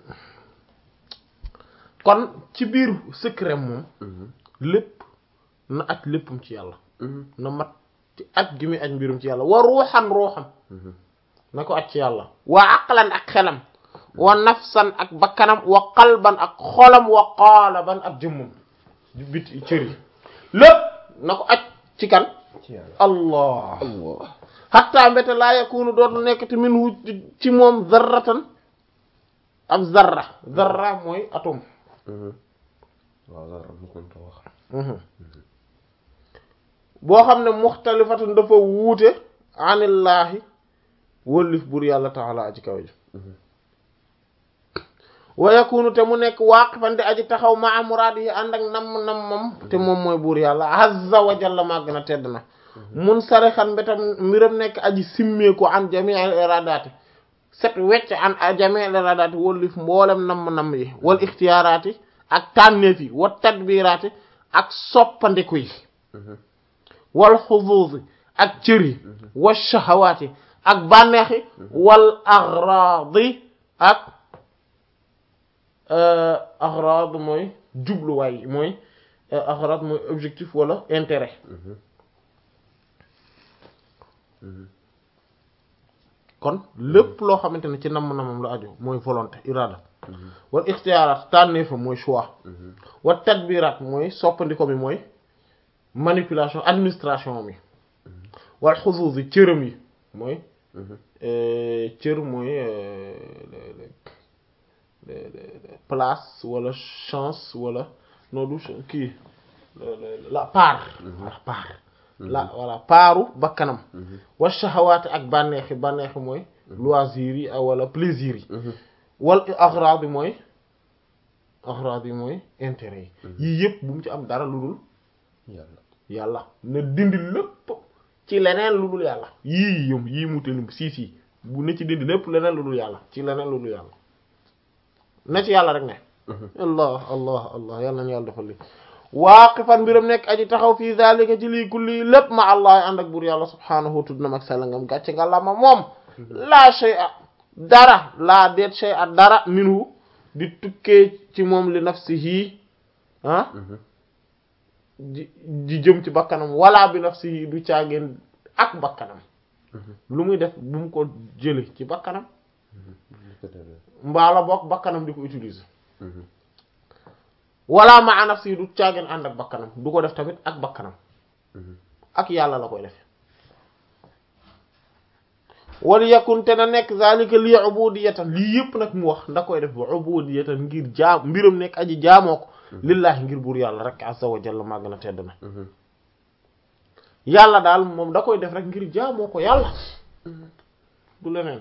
S1: kon ci biir secret moom lépp na aj léppam ci yàlla na mat ci aj gi muy aj mbirum ci yàlla wa ruuxan ruuxam na ko aj ci yàlla wa aqlan ak xelam wa nafsan ak bakkanam wa qalban ak xolam wa qaalaban ak jëmmam bit cër yi lépp na ko aj ci kan
S2: ci yàlla
S1: allah
S2: allah
S1: xattaa mbete laa yakunu dootul nekkati min wu ci moom zarratan ab zarra zarra mooy atome
S2: waaw zarra mu ko wax
S1: boo xam ne muxtalifatan dafa wuute anillaahi wëllif bur yàlla taala aji kaw ji wa yakunu te mu nekk waaqifan di aji taxaw ma muraad yi ànd ak nam nam moom te moom mooy buur yàlla azza wa jalla màgg na tedd na mun sarixan mbetam mbiram nekk aji simmeeku an jami'il iradaati set wecc an jami'il iradaati wëllif mboolem nam nam yi wal ixtiyaaraati ak tànneef yi wa tadbiraati ak soppandiku yi wal xuzuuzi ak cër yi wa shahawaati ak bànneexi wal aghraadi ak aghrad mooy jubluwaay mooy aghrad mooy objectif wala intérêt kon lépp loo xamante ne ci namm-namam la aju mooy volonté irada wal ixtiyaaraat tànneefam mooy choix wa tadbiraat mooy soppandiko mi mooy manipulation administration mi wal xuzuuz yi cëram yi mooy cër mooy place wala chance wala non du kii la part la part la voilà paaru bakkanam wa shahawaati ak bànneexi bànneexi mooy loisir yi wala plaisir yi wal aghrad yi mooy aghrad yi mooy intérêt yi yii yëpp bu mu ci am dara lu dul
S2: yàlla
S1: yàlla na dindi lépp ci leneen lu dul yàlla yii yëm yii mu telim sii sii bu ne ci dindi lépp leneen lu dul yàlla ci leneen lu dul yàlla na ci yàlla rek ne allah allah allah yàlla nañu yàlla defal li waaqifan mbiram nekk aji taxaw fii zalika ci lii kulli lépp ma allah ànd ak buur yàlla subhaanahu tudd na mag sellangam gàcce nga la ma moom laa shay'a dara laa deet shay'a dara minhu di tukkee ci moom li nafsihi ah di di jëm ci bakkanam wala bi nafsihi du caageen ak bakkanam lu muy def bu mu ko jële ci bakkanam mbaala bokk bakkanam di ko utiliser wala ma nafsihi du caageen ànd ak bakkanam du ko def tamit ak bakkanam ak yàlla la koy def wal yakun te na nekk zalika lii ubudiyatan lii yëpp nag mu wax nda koy def ba ubudiyatan ngir jaam mbiram nekk aji jaamoo ko lillahi ngir buur yàlla rek azza wa jalla maa gën a tedd na yàlla daal moom da koy def rek ngir jaamoo ko yàlla du leneen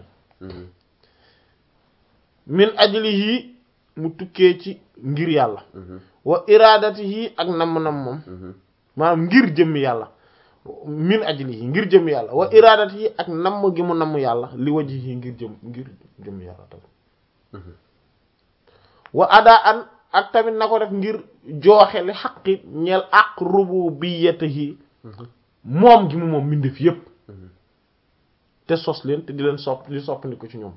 S1: min ajlihi mu tukkee ci ngir yàlla wa iradatihi ak namm-nam moom maanaam ngir jëmmi yàlla min ajlihi ngir jëmmi yàlla wa iradatihi ak namm gi mu namm yàlla li wajhihi ngir jëm ngir jëmmi yàlla tamit wa ada an ak tamit na ko def ngir jooxe li xaqi ñeel ak rububiyyatihi moom gi mu moom mbindeef yépp te sos leen te di leen sopp di soppandi ko ci ñoom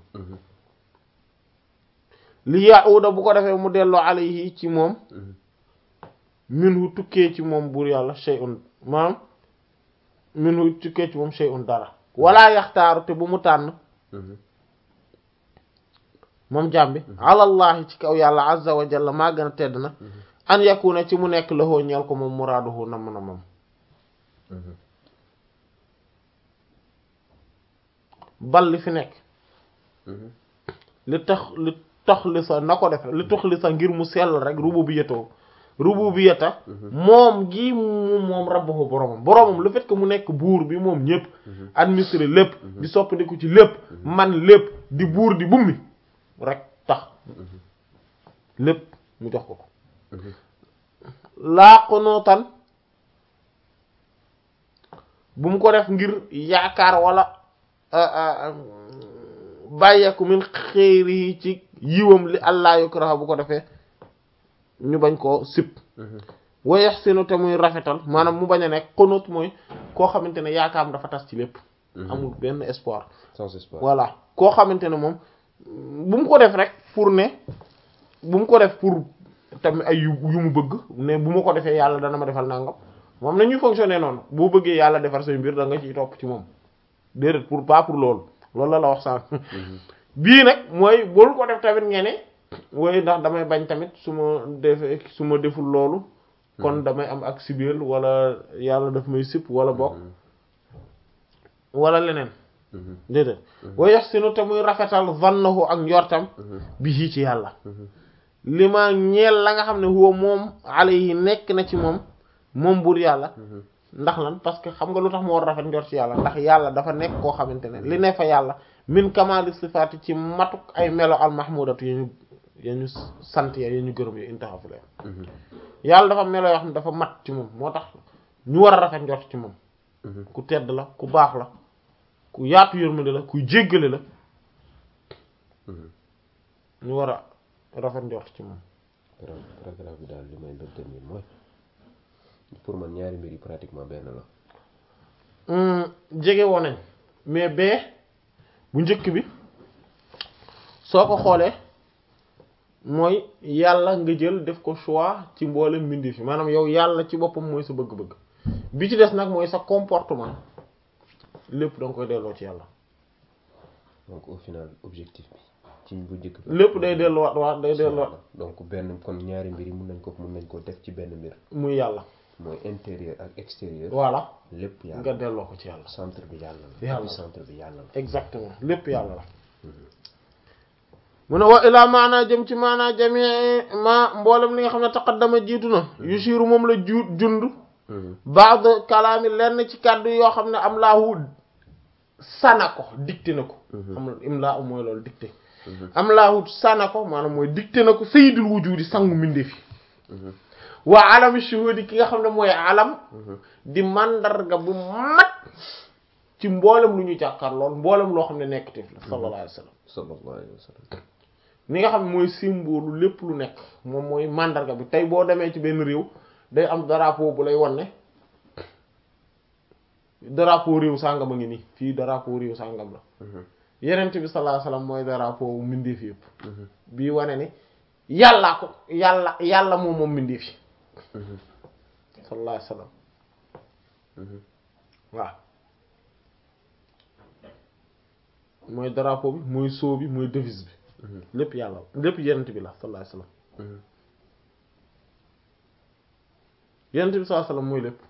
S1: li yahuda bu ko defee mu delloo alayhi ci moom minhu tukkee ci moom buur yàlla shay'un maanaam minhu tukkee ci moom shay'un dara wala yaxtaaru te bu mu tànn moom jàmbi alallahi ci kaw yàlla azza wa jalla maa gën a tedd na an yakuna ci mu nekk lahoo ñeel ko moom muraaduhu nam na moom bal li fi nekk li tax li tax li sa na ko def li tax li sa ngir mu sell rek rububiyyatoo rububiyyata moom gi mu moom rabbahu boromam boromam le fait que mu nekk buur bi moom ñëpp administrer lépp di soppandiku ci lépp man lépp di buur di bummi rek tax lépp mu jox ko ko laa qunootan bu mu ko def ngir yaakaar wala bàyyeeku min xëyri ci yiwam li allah yukraha bu ko defee ñu bañ koo sip wa yaxsinu te muy rafetal maanaam mu bañ a nekk qunut mooy koo xamante ne yaakaaram dafa tas ci lépp amul benn espoir
S2: sans espoir
S1: voilà koo xamante ne moom bu mu ko def rek pour ne bu mu ko def pour tamit ay yu yu mu bëgg ne bu ma ko defee yàlla dana ma defal nangam moom na ñuy fonctionner noonu boo bëggee yàlla defar say mbir da nga ciy topp ci moom déedéet pour pas pour loolu loolu la la wax sànq bii nag mooy bul ko def tamit ngeen ne woy ndax damay bañ tamit su ma defee su ma deful loolu kon damay am ak sibeel wala yàlla daf may sip wala bokk wala leneen déedéet wa yaxsinu te muy rafetal zannahu ak njortam bi ci yàlla li ma ñeel la nga xam ne huwa moom alayhi nekk na ci moom moom buur yàlla ndax lan parce que xam nga lu tax mu war rafet njort ci yàlla ndax yàlla dafa nekk koo xamante ne li ne fa yàlla min kamali sifaati ci matuk ay melo al mahmudatu ya ñu ya ñu sant ya ya ñu gërëm ya intaha fi leen yàlla dafa melo yoo xam ne dafa mat ci moom moo tax ñu war a rafet njort ci moom ku tedd la ku baax la ku yaatu yërmande la kuy jéggale la ñu war a rafet njort ci moom
S2: paragraphe bi daal li may bëgg tamit mooy pour man ñaari mbir yi pratiquement benn la
S1: jege woon nañ mais bee bu njëkk bi soo ko xoolee mooy yàlla nga jël def ko choix ci mboolem mbindi fi maanaam yow yàlla ci boppam mooy sa bëgg-bëgg bi ci des nag mooy sa comportement lépp da nga koy delloo ci yàlla
S2: donc au final objectif bi ci bu njëkk bi
S1: lépp day delluwaat waat day delluwaat
S2: donc benn kon ñaari mbir yi mun nañ ko mun nañ ko def ci benn mbir
S1: muy yàlla
S2: mooy intérieur ak extérieur
S1: voilà
S2: lépp yàlla
S1: nga delloo ko ci yàlla
S2: centre bi yàlla la
S1: yàlla
S2: centre bi yàlla la
S1: exactement lépp yàlla la mu ne wa ilaa maanaa jëm ci maanaa jamii ma mboolem li nga xam ne taqaddama jiitu na yushiru moom la ju jund baad kalaami lenn ci kàddu yoo xam ne am laahu sana ko dicté na ko am imla mooy loolu dicté am laahu sana ko maanaam mooy dicté na ko sayyidul wujudi sangu mbindeef yi waa alami shuhudi ki nga xam ne mooy alam di mandarga bu mat ci mboolem lu ñu jàkkaar lool mboolem loo xam ne nekk teef la sallallahu alayhi wa sallam
S2: sallallahu alayhi wa sallam
S1: ni nga xam ne mooy symbole lépp lu nekk moom mooy mandarga bi tey boo demee ci benn réew day am drapeau bu lay wan ne drapeau réew sàngam a ngi nii fii drapeau réew sàngam la yenent bi sallallahu alayhi wa sallam mooy drapeau mbindeef yëpp bii wane ni yàllaa ko yàlla yàlla moom moom mbindeef yi sallallahu alayhi wa sallam waaw mooy drapeau bi mooy sceau bi mooy devise bi lépp yàlla lépp yenent bi la sallallahu alayhi wa sallam yenent bi sallallahu alayhi wa sallam mooy lépp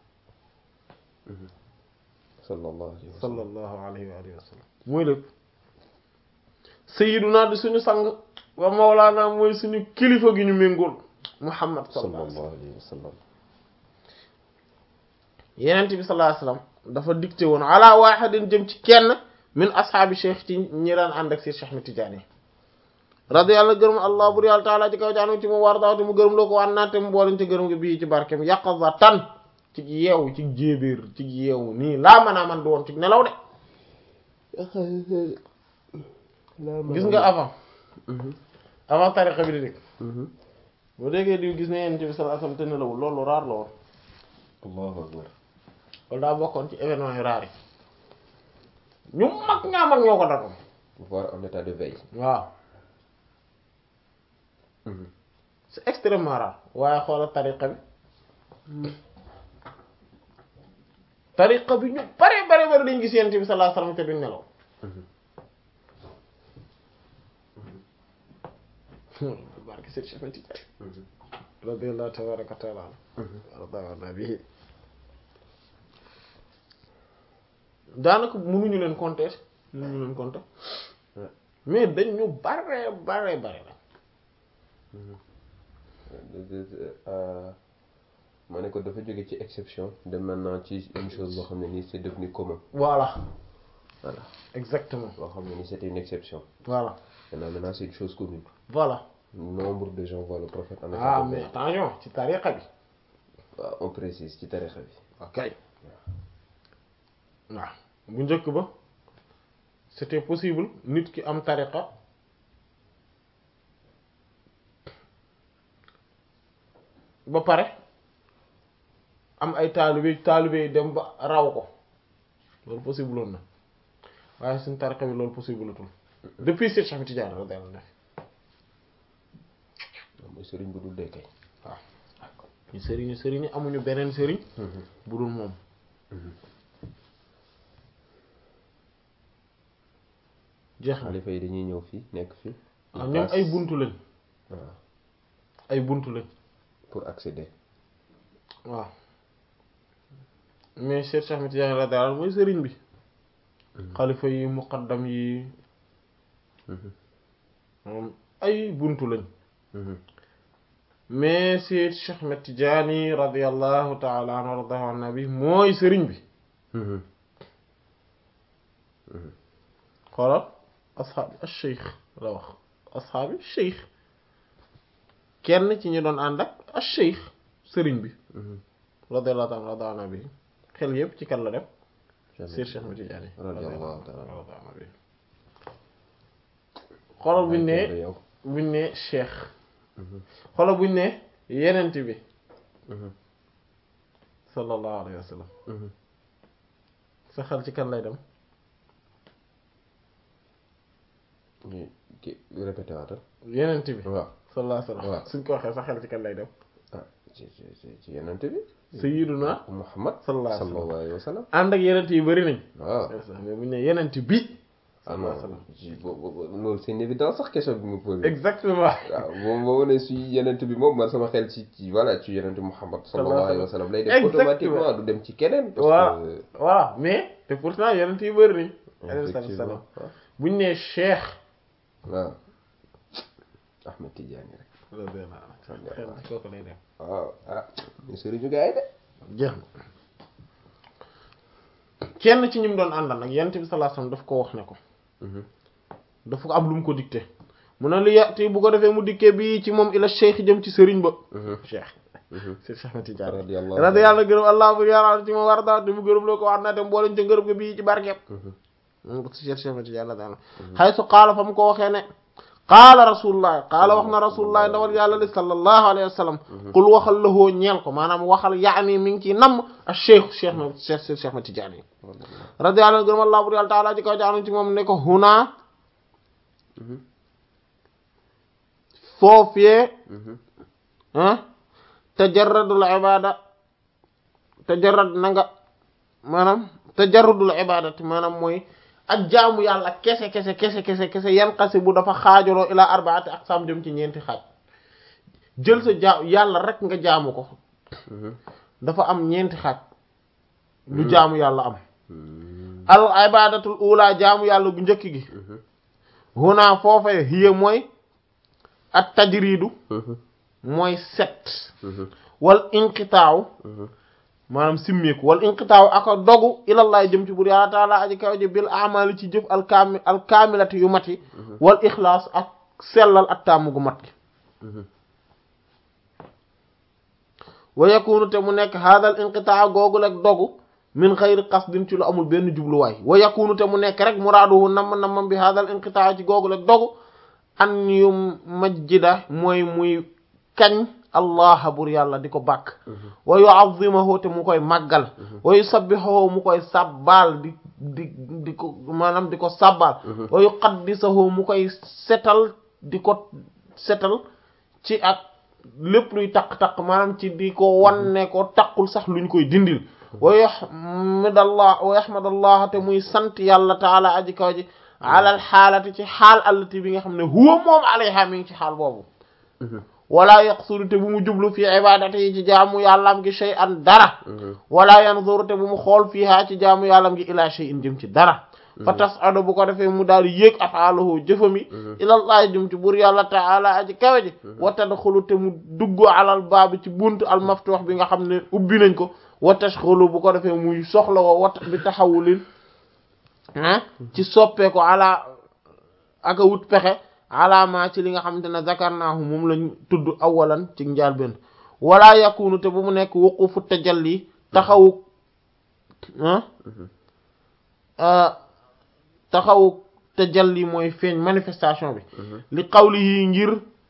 S2: sallallahu alayhi wa sallam
S1: sallallahu alayhi wa alihi wa sallam mooy lépp sayyiduna di suñu sang wa mawlaana mooy suñu kilifa gi ñu méngool muhammad sallallahu
S2: alayhi wa sallam
S1: yenent bi sallallahu alayhi wa sallam dafa dicté woon ala wahidin jëm ci kenn min ashaabi cheikh ci ñi daan ànd ak si Cheikh Ahmed Tidiane radiyallahu gërëm allah bur yàlla taala ci kaw jaanu ci mu war dawte mu gërëm loo ko wan naate mu boolañ ci gërëm gi bii ci barkem yàqaza tan ci yeewu ci jéebéer ci yeewu nii laa mën a man du woon ci nelaw de gis nga avant avant tariqa bi di dégg boo déggee diw gis ne yonent bi sallallahu alayhi wasallam te nelawul loolu raar la woon
S2: allahu akbar
S1: loolu daa bokkoon ci événement yu raar yi ñu mag ñaa mag ñoo ko datoon
S2: voir en état de veille
S1: waaw c'est extrêmement rare waaye xoolal tariqa bi tariqa bi ñu bare bare bare dañu gis yonent bi sallallahu alayhi wasallam te duñ nelaw barke Seydi Cheikh Ahmed Tidiane radiyallahu tabaraka taala warda bi daanaka mënuñu leen compter mënuñu leen compter mais dañ ñu bare bare bare la
S2: ma ne ko dafa jóge ci exception de maintenant ci une chose boo xam ne nii c'est devenu commun
S1: voilà
S2: voilà
S1: exactement
S2: boo xam ne nii c'était une exception
S1: voilà
S2: maintenant maintenant c'est une chose commune
S1: voilà
S2: nombre de gens voient le prophète en état
S1: ah
S2: de
S1: mais
S2: veille
S1: attention ci tariqa bi
S2: waaw on précise ci tariqa bi
S1: ok waaw bu njëkk ba c'était possible nit ki am tariqa ba pare am ay taalibe taalibe yi dem ba raw ko loolu possible woon na waaye suñu tariqa bi loolu possible atul depuis Cheikh Ahmed Tidiane radiyallahu anhu
S2: mooy sëriñ bu dul dee kay
S1: waaw ñu sëriñu sëriñu amuñu beneen sëriñ bu dul moom jeex na
S2: xalifa yi dañuy ñëw fii nekk fii
S1: waaw ñoom ay buntu lañ
S2: waaw
S1: ay buntu lañ
S2: pour accéder
S1: waaw mais Cheikh Ahmed Tidiane radiyallahu anhu mooy sëriñ bi xalifa yi muqaddam yi moom ay buntu lañ mais Seyd Cheikh Ahmed Tidiane radiyallahu ta'ala anhu waradahu an nabi mooy sëriñ bi xoolal ashaabi ash-shaykh la wax ashaabi shaykh kenn ci ñu doon ànd ak ash-shaykh sëriñ bi radiyallahu ta'ala waradahu an nabi xel yépp ci kan la dem Seyd Cheikh Ahmed Tidiane radiyallahu ta'ala waradahu an nabi xoolal buñ ne buñ ne cheikh xoolal buñ ne yenent bi sallallahu alayhi wa sallam sa xel ci kan lay dem
S2: ki répété waatal
S1: yenent bi
S2: waaw
S1: sallallahu alayhi wa sallam suñ ko waxee sa xel ci kan lay dem
S2: ah ci ci ci yenent bi
S1: sayyiduna
S2: Muhammad
S1: sallallahu
S2: alayhi wa sallam
S1: ànd ak yenent yi bari nañ
S2: waaw
S1: mais buñ ne yenent bi
S2: ah non loolu c'est une évidence sax question bi mu posé.
S1: exactement.
S2: waaw moom moo ne si yenent bi moom man sama xel ci ci voilà ci yenent Muhammad sallallahu alayhi wa sallam lay def automatiquement du dem ci keneen. parce que
S1: voilà mais te pourtant yenent yi bëri nañ. alayhi salaam bu ñu nee cheikh.
S2: waaw Ahmed Tidiane rek.
S1: loolu kooku lay dem.
S2: waaw ah ñu sëriñu gars yi de.
S1: jeex na kenn ci ñi mu doon àndal nag yenent bi sallallahu alayhi wasallam daf ko wax ne ko. dafa ko am lu mu ko dicté mu ne li yàtti bu ko defee mu dikkee bi ci moom ila cheikh jëm ci sëriñ ba cheikh c'est Cheikh Ahmed Tidiane radi yàlla gërëm allah bu yàlla ci moom war daa te mu gërëm loo ko war na te mbooleñ ca ngërëm ga bii ci barkeem moom ko si Cheikh Ahmed Tidiane la xay su qaala fa mu ko waxee ne qaala rasulullah qaala wax na rasulullah ndawal yàlla li sallallahu alayhi wa sallam qul waxal lahoo ñeel ko maanaam waxal yaani mi ngi ci namm ak cheikh cheikh na Cheikh Ahmed Tidiane radi yàlla gërëm allah bu yàlla taala ji kaw jaanu ci moom ne ko huna foofee tajarradul ibada tajarrad na nga maanaam tajarradul ibadati maanaam mooy ak jaamu yàlla kese kese kese kese kese yan xasi bu dafa xaajaloo ila arbaati ak sam jëm ci ñeenti xaaj jël sa jaa yàlla rek nga jaamu ko dafa am ñeenti xaaj lu jaamu yàlla am al ibadatul ula jaamu yàlla bu njëkk gi huna foofee hiya mooy at tajridu mooy set wal inqitaaw maanaam simmeeku wal inqitaaw aka dogu ilallaah jëm ci bur yàlla taala aji kaw ji bil amali ci jëf alkaami alkaamilati yu mat yi wal ixlaas ak sellal ak tàmm gu mat gi wa yakunu te mu nekk haadal inqitaaw googu lek dogu min xayri qasdin ci lu amul benn jubluwaay wa yakunu te mu nekk rek muraaduhu namm nammam bi haadal inqitaaw ci googu lek dogu an yu majjida mooy muy kañ allah bur yàlla di ko bàkk wa yu'azzimahu te mu koy màggal wa yusabbihuhu mu koy sabbal di di di ko maanaam di ko sabbal wa yuqaddisahu mu koy setal di ko setal ci ak lépp luy taq-taq maanaam ci di ko wanne ko taqul sax luñ koy dindil wa yahmadallah wa yahmadallah te muy sant yàlla taala aji kaw ji alal xaalati ci xaal allati bi nga xam ne huwa moom alayha mi ngi ci xaal boobu wala yaqsuru te bu mu jublu fii ibadati yi ci jaamu yàllaam gi shay'an dara wala yanzuru te bu mu xool fiihaa ci jaamu yàllaam gi ila shay'in jëm ci dara fa tas'adu bu ko defee mu daal di yéeg af'aaluhu jëfami ilallahi jëm ci buur yàlla ta'ala aji kawe ji wa tadxulu te mu dugg alal baabi ci buntu al maftuux bi nga xam ne ubbi nañ ko wa tashxulu bu ko defee muy soxla wo wat bi taxawulin ah ci soppee ko ala aka wut pexe alaama ci li nga xamante ne zakarnaahu moom lañ tudd awalan ci njaal benn wala yakunu te bu mu nekk wuqufu tajalli taxawu ah taxawu tajalli mooy feeñ manifestation bi li qawlihi ngir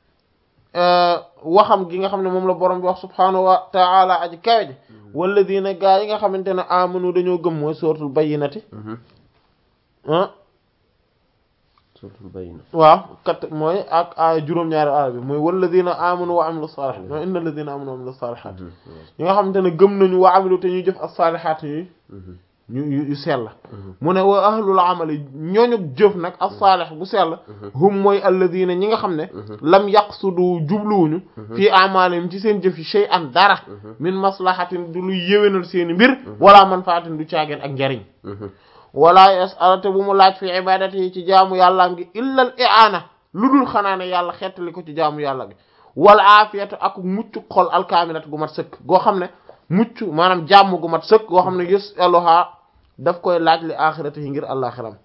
S1: waxam gi nga xam ne moom la borom bi wax subhaanahu wa ta'ala aji kawe ji walladina gaa yi nga xamante ne amanu dañoo gëm mooy suratul bayyinati ah
S2: suratul bayyina
S1: waaw kat mooy ak ay juróom-ñaari aaya bi mooy walladina amanu wa amilu salihat mooy inna alladina amanu wa amilu salihat yi nga xamante ne gëm nañu wa amilu te ñuy jëf as-salihat yi ñu yu sell mu ne wa ahlul amali ñooñu jëf nag as-salih bu sell hum mooy alladina ñi nga xam ne lam yaqsudu jubluwuñu fii amalihim ci seen jëf yi shay'an dara min maslahatin du luy yéwénal seeni mbir wala manfaatin du caageen ak njariñ wala yasalate bu mu laaj fi ibadati yi ci jaamu yàlla ngi illal i'ana lu dul xanaa ne yàlla xettali ko ci jaamu yàlla gi wal aafiyatu ak mucc xol alkaamilat gu mat sëkk goo xam ne mucc maanaam jàmm gu mat sëkk goo xam ne yasaluha daf koy laaj li axirati yi ngir àllaxiram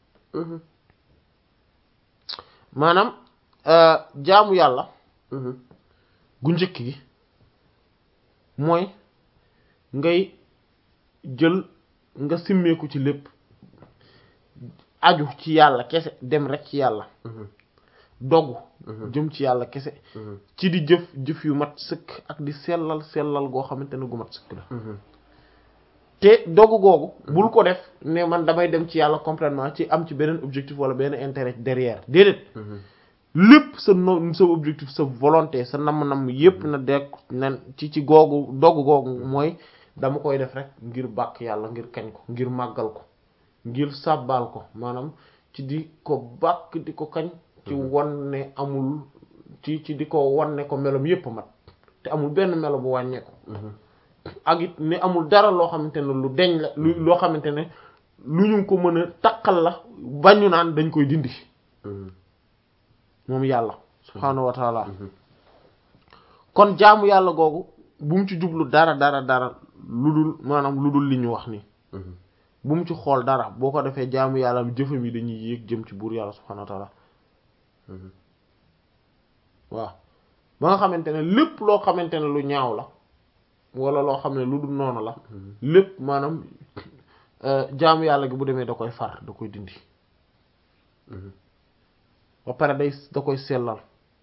S1: maanaam jaamu yàlla gu njëkk gi mooy ngay jël nga simmeeku ci lépp aju ci yàlla kese dem rek ci yàlla dogu jëm ci yàlla kese ci di jëf jëf yu mat sëkk ak di sellal sellal goo xamante ne gu mat sëkk la te dogu googu bul ko def ne man damay dem ci yàlla complètement ci am ci beneen objectif wala benn intérêt derrière déedéet lépp sa no sa objectif sa volonté sa namm-namm yépp na dekk na ci ci googu dogu googu mooy dama koy def rek ngir bàkk yàlla ngir kañ ko ngir màggal ko ngir sàbbaal ko maanaam ci di ko bàkk di ko kañ ci wan ne amul ci ci di ko wan ne ko melom yépp mat te amul benn melo bu wàññeeku ak it ne amul dara loo xamante ne lu deñ la lu loo xamante ne lu ñu ko mën a taqal la bañu naan dañ koy dindi moom yàlla subhaanahu wa taala kon jaamu yàlla googu bu mu ci jublu dara dara dara lu dul maanaam lu dul li ñu wax nii bu mu ci xool dara boo ko defee jaamu yàlla jëfam yi dañuy yéeg jëm ci buur yàlla subhaanahu wa taala waaw ba nga xamante ne lépp loo xamante ne lu ñaaw la wala loo xam ne lu dul noonu la lépp maanaam jaamu yàlla gi bu demee da koy far da koy dindi ba pare day da koy sellal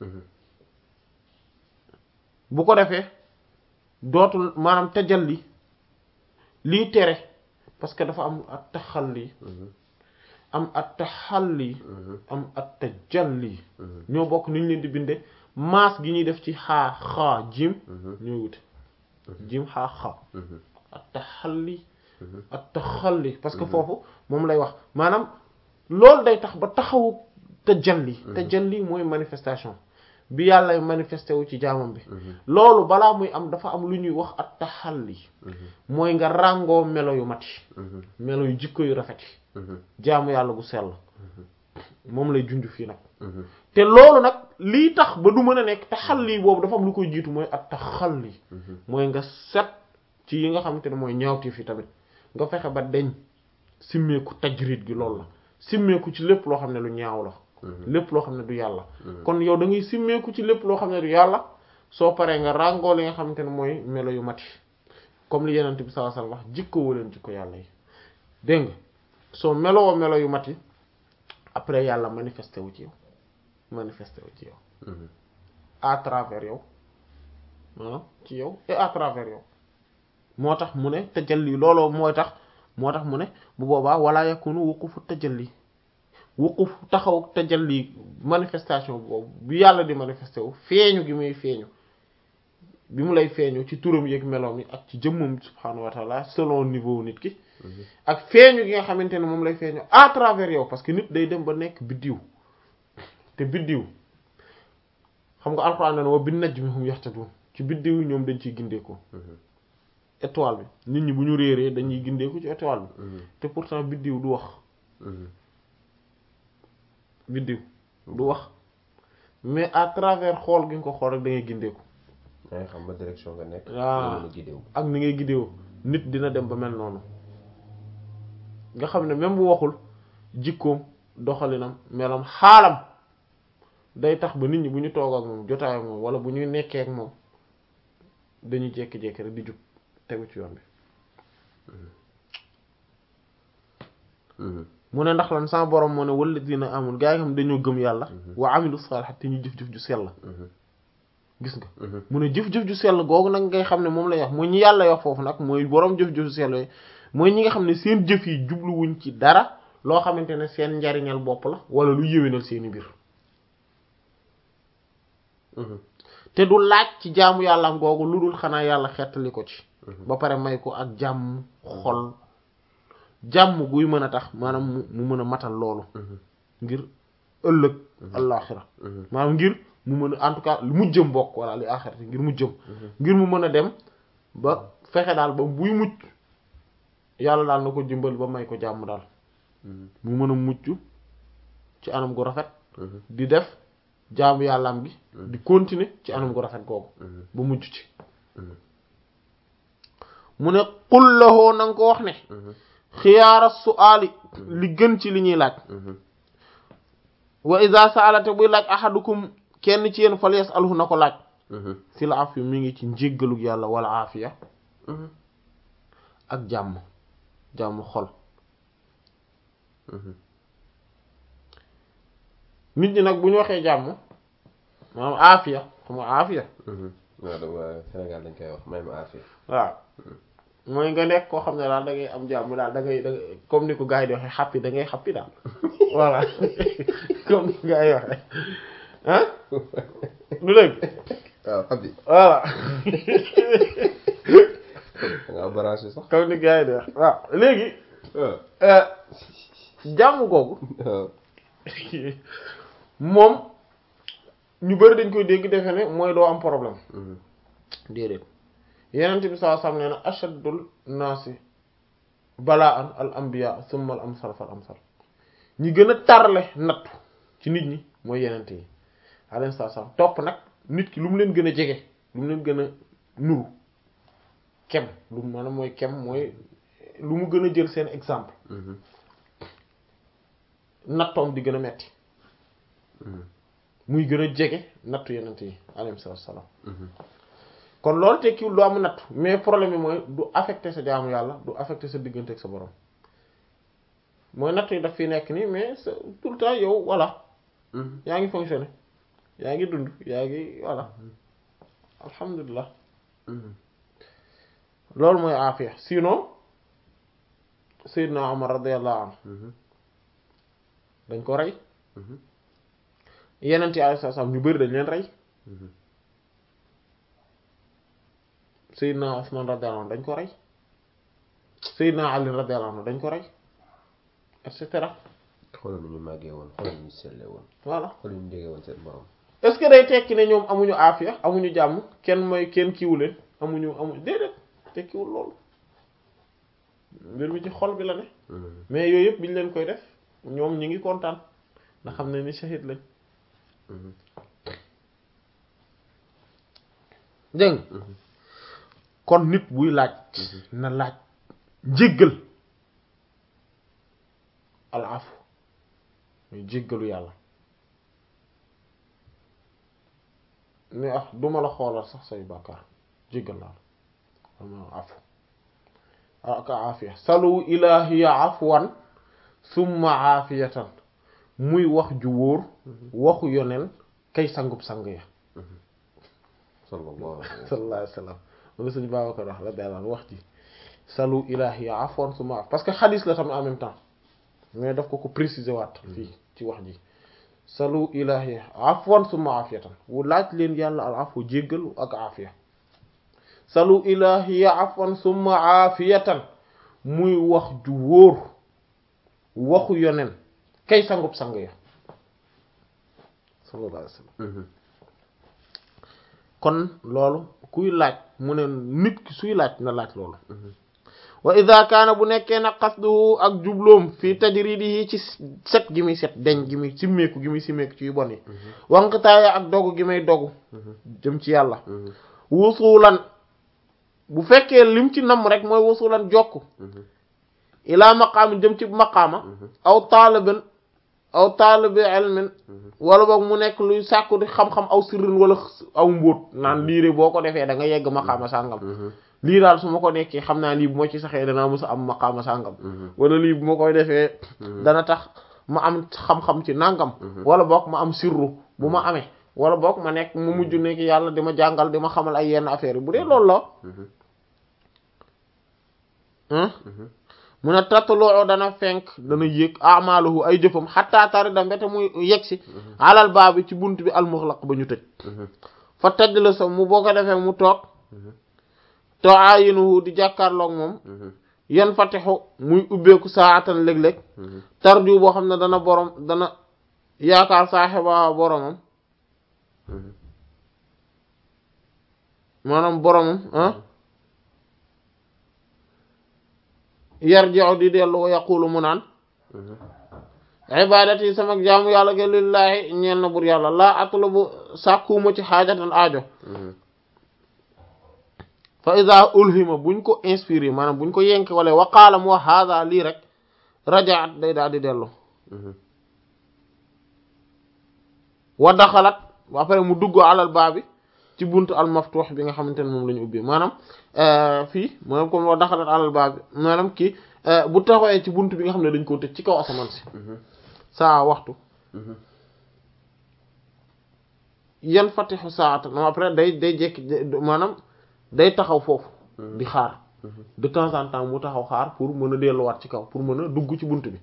S1: bu ko defee dootul maanaam tajalli lii tere parce que dafa am at taxalli am at taxalli am at tajalli ñoo bokk ni ñu leen di binde maas gi ñuy def ci xaa xaa jim ñoo wute jim xaa xaa at taxalli at taxalli parce que foofu moom lay wax maanaam loolu day tax ba taxawu tajalli tajalli mooy manifestation bi yàlla manifesté wu ci jaamam bi loolu balaa muy am dafa am lu ñuy wax at taxalli mooy nga ràngoo melo yu mati melo yu jikko yu rafet yi jaamu yàlla gu sell moom lay junj fii nag te loolu nag lii tax ba du mën a nekk taxalli boobu dafa am lu koy jiitu mooy at taxalli mooy nga set ci yi nga xamante ne mooy ñaawti fi tamit nga fexe ba deñ simmeeku tajrid gi loolu la simmeeku ci lépp loo xam ne lu ñaaw la lépp loo xam ne du yàlla kon yow da ngay simmeeku ci lépp loo xam ne du yàlla soo paree nga ràngoo li nga xamante ne mooy melo yu mati comme li yenent bi sallallahu alayhi wasallam wax jikko woo leen jikko yàlla yi dégg nga soo meloo melo yu mati après yàlla manifesté wu ci yow manifesté wu ci yow à travers yow ah ci yow et à travers yow moo tax mu ne tajalli looloo mooy tax moo tax mu ne bu boobaa wala yakunu wuqufu tajalli wuquf taxaw tajalli manifestation boobu bi yàlla di manifesté wu feeñu gi muy feeñu bi mu lay feeñu ci turam yeeg meloom yi ak ci jëmmam subhaanahu wa taala selon niveau nit ki ak feeñu gi nga xamante ne moom lay feeñu à travers yow parce que nit day dem ba nekk biddiw te biddiw xam nga alxuraan na wa bin najmi hum yahtadun ci biddiw ñoom dañ ciy gindeeku étoile bi nit ñi bu ñu réeree dañuy gindeeku ci étoile bi te pourtant biddiw du wax biddiw du wax mais à travers xool gi nga ko xool rek da ngay gindeeku
S2: da ngay xam ba direction nga nekk
S1: waaw ak ni ngay gindeewu nit dina dem ba mel noonu nga xam ne même bu waxul jikkoom doxalinam melam xaalam day tax ba nit ñi bu ñu toog ak moom jotaay ak moom wala bu ñuy nekkee ak moom dañuy jékki-jékki rek di jub tegu ci yoon bi mu ne ndax lan sama borom moo ne walladina amul gaa yi xam dañoo gëm yàlla wa amilu salihat te ñu jëf-jëf ju sell gis nga mu ne jëf-jëf ju sell googu nag ngay xam ne moom lay wax mooy ñi yàlla wax foofu nag mooy borom jëf-jëf ju sell yooyu mooy ñi nga xam ne seen jëf yi jubluwuñ ci dara loo xamante ne seen njariñal bopp la wala lu yéwénal seeni mbir te du laaj ci jaamu yàlla am googu lu dul xanaa yàlla xettali ko ci ba pare may ko ak jàmm xol jàmm guy mën a tax maanaam mu mën a matal loolu ngir ëllëg àllaaxira maanaam ngir mu mën a en tout cas mu jëm bokk walla li aaxirati ngir mu jëm ngir mu mën a dem ba fexe daal ba buy mucc yàlla daal na ko jëmbal ba may ko jàmm daal mu mën a mucc ci anam gu rafet di def jaamu yàllaam gi di continuer ci anam gu rafet googu ba mucc ci mu ne qul lahu na nga ko wax ne xiyaara su'aali li gën ci li ñuy laaj wa iza sa'alate buy laaj ahadukum kenn ci yéen fal yas'alhu na ko laaj fil afi mi ngi ci njéggalug yàlla wala aafiya ak jàmm jàmm xol nit ñi nag bu ñu waxee jàmm maanaam aafiya xam nga aafiya
S2: waaw Sénégal dañ koy wax may ma aafiya
S1: waaw mooy nga nekk koo xam ne daal da ngay am jàmm daal da ngay da ngay comme ni ko gars yi di waxee xappi da ngay xappi daal voilà comme ni ko gars yi waxee ah du dëgg
S2: waaw xappi
S1: voilà
S2: da nga branché sax
S1: comme ni gars yi di wax waaw léegi jàmm googu moom ñu bari dañ koy dégg defe ne mooy doo am problème déedéet yenent bi sallallahu alayhi wasallam nee na ashaddul naasi balaan al anbiya thumma al amsal fal amsal ñi gën a tarle nattu ci nit ñi mooy yenent yi alayhi salaam topp nag nit ki lu mu leen gën a jege lu mu leen gën a nuru kem lu maanaam mooy kem mooy lu mu gën a jël seen exemple nattoom di gën a metti muy gën a jege nattu yenent yi alayhi salaam kon loolu tekkiwul du am nattu mais problème bi mooy du affecté sa jaamu yàlla du affecté sa diggante ak sa borom mooy nattu yi daf fi nekk nii mais tout le temps yow voilà yaa ngi fonctionné yaa ngi dund yaa ngi voilà alhamdulilah loolu mooy aafiya sinon Seydina Omar radiyallahu anhu dañ ko rey yeneen yi alayhi salaam ñu bari dañ leen rey Seydina Usman radiyallahu anhu dañ ko rey Seydina Ali radiyallahu anhu dañ ko rey et cetera.
S2: xoolal nu ñu màggee woon xoolal nu ñu sellee woon.
S1: voilà
S2: xoolal nu ñu jege woon seen borom.
S1: est-ce que day tekki ne ñoom amuñu aafiya amuñu jàmm kenn mooy kenn kiiwu leen amuñu amuñu déedéet tekkiwul loolu mbir mi ci xol bi la ne. mais yooyu yëpp biñ leen koy def ñoom ñi ngi kontaan ndax xam ne ni shahid lañ. dégg kon nit buy laaj na laaj njéggal al afu muy jéggalu yàlla ni ah duma la xoolal sax say bàkkaar jéggal naa la ama afu ak aafiya salu ilahiya afwan summa aafiyatan muy wax ju wóor waxu yoneen kay sangub sang ya
S2: sallallahu
S1: alayhi wa sallam wala suñu Babacar wax la daal wax ji salu ilahiya afwan summa parce que xadis la tamit en même temps mais daf ko ko préciser waat fii ci wax ji salu ilahiya afwan summa afiyatan wu laaj leen yàlla al afu jéggal ak afiya salu ilahiya afwan summa afiyatan muy wax ju wóor waxu yonen kay sangub sang ya sallallahu alayhi wasallam kon loolu kuy laaj mu ne nit ki suy laaj na laaj loolu wa idha kaana bu nekkee nag qasduhu ak jubloom fii tajridihi ci set gi muy set deñ gi muy simmeeku gi muy simmeeku ci yu bon yi wanqtaaya ak dogu gi may dogu jëm ci yàlla wusulan bu fekkee lim ci nam rek mooy wusulan jokk ilaa maqaama jëm ci maqaama aw taaliban aw taalibi ilmin wala boog mu nekk luy sàkku di xam-xam aw sirrin wala aw mbóot naan liire boo ko defee da nga yegg maqaama sàngam lii daal su ma ko nekkee xam naa lii bu ma ci saxee danaa mës a am maqaama sàngam wala lii bu ma koy defee dana tax ma am xam-xam ci nàngam wala boog ma am sirru bu ma amee wala boog ma nekk mu mujj nekk yàlla di ma jàngal di ma xamal ay yenn affaire yi bu dee loolu la mu ne tattaloo dana fenk dana yéeg amaluhu ay jëfam xataa tari da mbete muy yegg si alal baa bi ci bunt bi almuxlaq ba ñu tëj fa tëj la sa mu boo ko defee mu toog to ayinuhu di jàkkaarloog moom yan fatixu muy ubbeeku saatan léeg-léeg tarju boo xam ne dana borom dana yaakaar saaxiba boromam maanaam boromam ah yarji'u di dellu wa yaqulu mu naan ibadati sama jaamu yàlla ga lillahi ñeel na bur yàlla laa atlubu sàkkuuma ci xaajatan aajo fa iza ulhima buñ ko inspiré maanaam buñ ko yenk wala waqaala mu wax hada lii rek rajaat day daal di dellu wa daxalat après mu dugg alal baabi ci buntu al maftuux bi nga xamante ne moom la ñu ubbi maanaam fii maanaam comme wa daxalat alal baabi maanaam kii bu taxawee ci buntu bi nga xam ne dañ koo tëj ci kaw asamaan si saa waxtu yan fatixu saata non après day day jekki maanaam day taxaw foofu di xaar de temps en temps mu taxaw xaar pour mën a delluwaat ci kaw pour mën a dugg ci bunt bi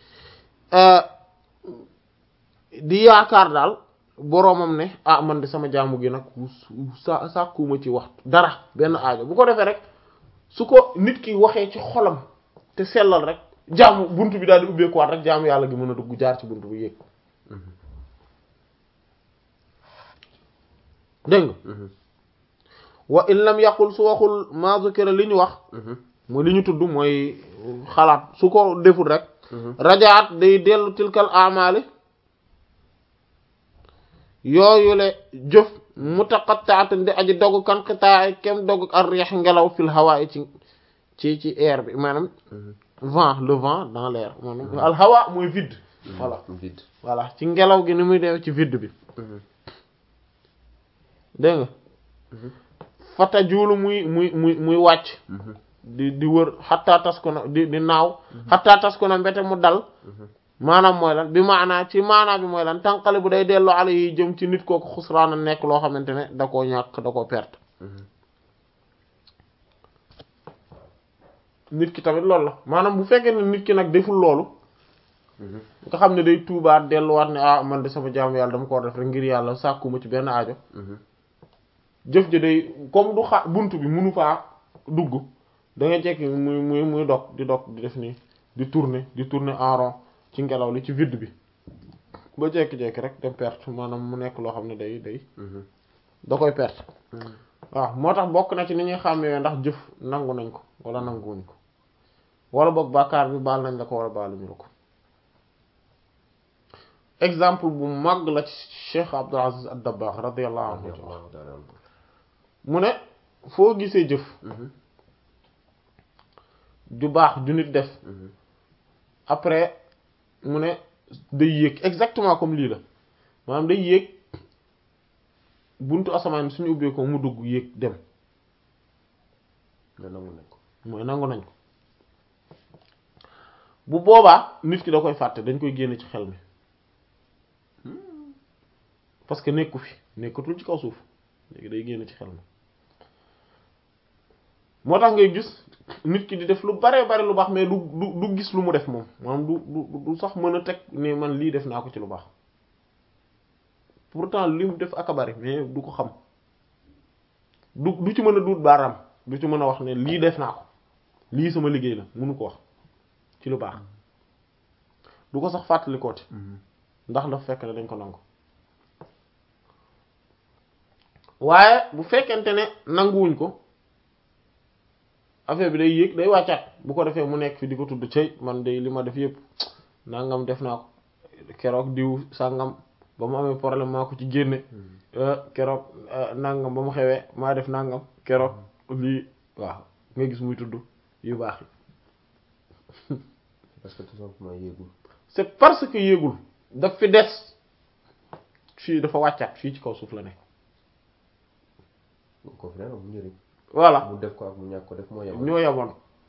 S1: di yaakaar daal boroomam ne ah man de sama jaamu gi nag sa sàkkuma ci waxtu dara benn aajo bu ko defee rek su ko nit ki waxee ci xolam te sellal rek jaamu bunt bi daal di ubbeekuwaat rek jaamu yàlla gi mën a dugg jaar ci bunt bu yéeg dégg nga wa in lam yaqul su waxul ma zukira li ñu wax mooy li ñu tudd mooy xalaat su ko deful rek rajaat day dellu tilkal amali yooyule jëf mutaqatta'atan di aji dogg kan qita'i kem dogg ar rih ngelaw fil hawa ci ci ci air bi maanaam vent le vent dans l'air maanaam al hawa mooy vide voilà
S2: vide
S1: voilà ci ngelaw gi ni muy def ci vide bi dégg nga fata juulu muy muy muy muy wàcc di di wër xattaa tas ko na di di naaw xattaa tas ko na mbete mu dal maanaam mooy lan bi maanaa ci maanaa bi mooy lan tànqale bu day delloo ala yi jëm ci nit kooku xusraana nekk loo xamante ne da koo ñàkk da koo perte nit ki tamit loolu la maanaam bu fekkee ne nit ki nag deful loolu nga xam ne day tuubaat delluwaat ne ah man de sama jaamu yàlla dama ko def rek ngir yàlla sàkkuma ci benn aajo jëf ji day comme du xa buntu bi munu faa dugg da nga jekki muy muy muy dog di dog di def nii di tourner di tourner en rond ci ngelaw li ci vide bi ba jekki-jekki rek dem perte maanaam mu nekk loo xam ne day day da koy perte waaw moo tax bokk na ci ni ñuy xàmmee ndax jëf nangu nañ ko wala nanguwuñ ko wala boog bàkkaar bi baal nañ la ko wala baaluñu la ko exemple bu mag la ci Cheikh Abdul Aziz ad-Dabbagh radiyallahu anhu mu ne foo gisee jëf ju baax ju nit def après mu ne day yéeg exactement comme lii la maanaam day yéeg buntu asamaan suñu ubbee ko mu dugg yéeg dem
S2: nga nangu nañ ko
S1: mooy nangu nañ ko bu boobaa nit ki da koy fàtte dañ koy génne ci xel mi parce que nekku fi nekkatul ci kaw suuf léegi day génne ci xel mi moo tax ngay gis nit ki di def lu bare bare lu baax mais du du du gis lu mu def moom maanaam du du du sax mën a teg ne man lii def naa ko ci lu baax pourtant li mu def ak a bari mais du ko xam du du ci mën a duut baaraam du ci mën a wax ne lii def naa ko lii sama liggéey la mënu ko wax ci lu baax du ko sax fàttali kooti ndax dafa fekk ne dañ ko nangu waaye bu fekkente ne nanguwuñ ko affaire bi day yéeg day wàccaat bu ko defee mu nekk fi di ko tudd cëy man de li ma def yëpp nangam def naa ko keroog diw sàngam ba mu amee problème maa ko ci génne keroog nangam ba mu xewee maa def nangam keroog lii waaw nga gis muy tudd yu baax yi
S2: parce que tout simplement yéegul
S1: c'est parce que yéegul daf fi des fii dafa wàccaat fii ci kaw suuf la nekk
S2: ko fi mu njëriñ
S1: voilà
S2: mu def ko ak mu ñàkk ko def moo yemoon
S1: ñoo yemoon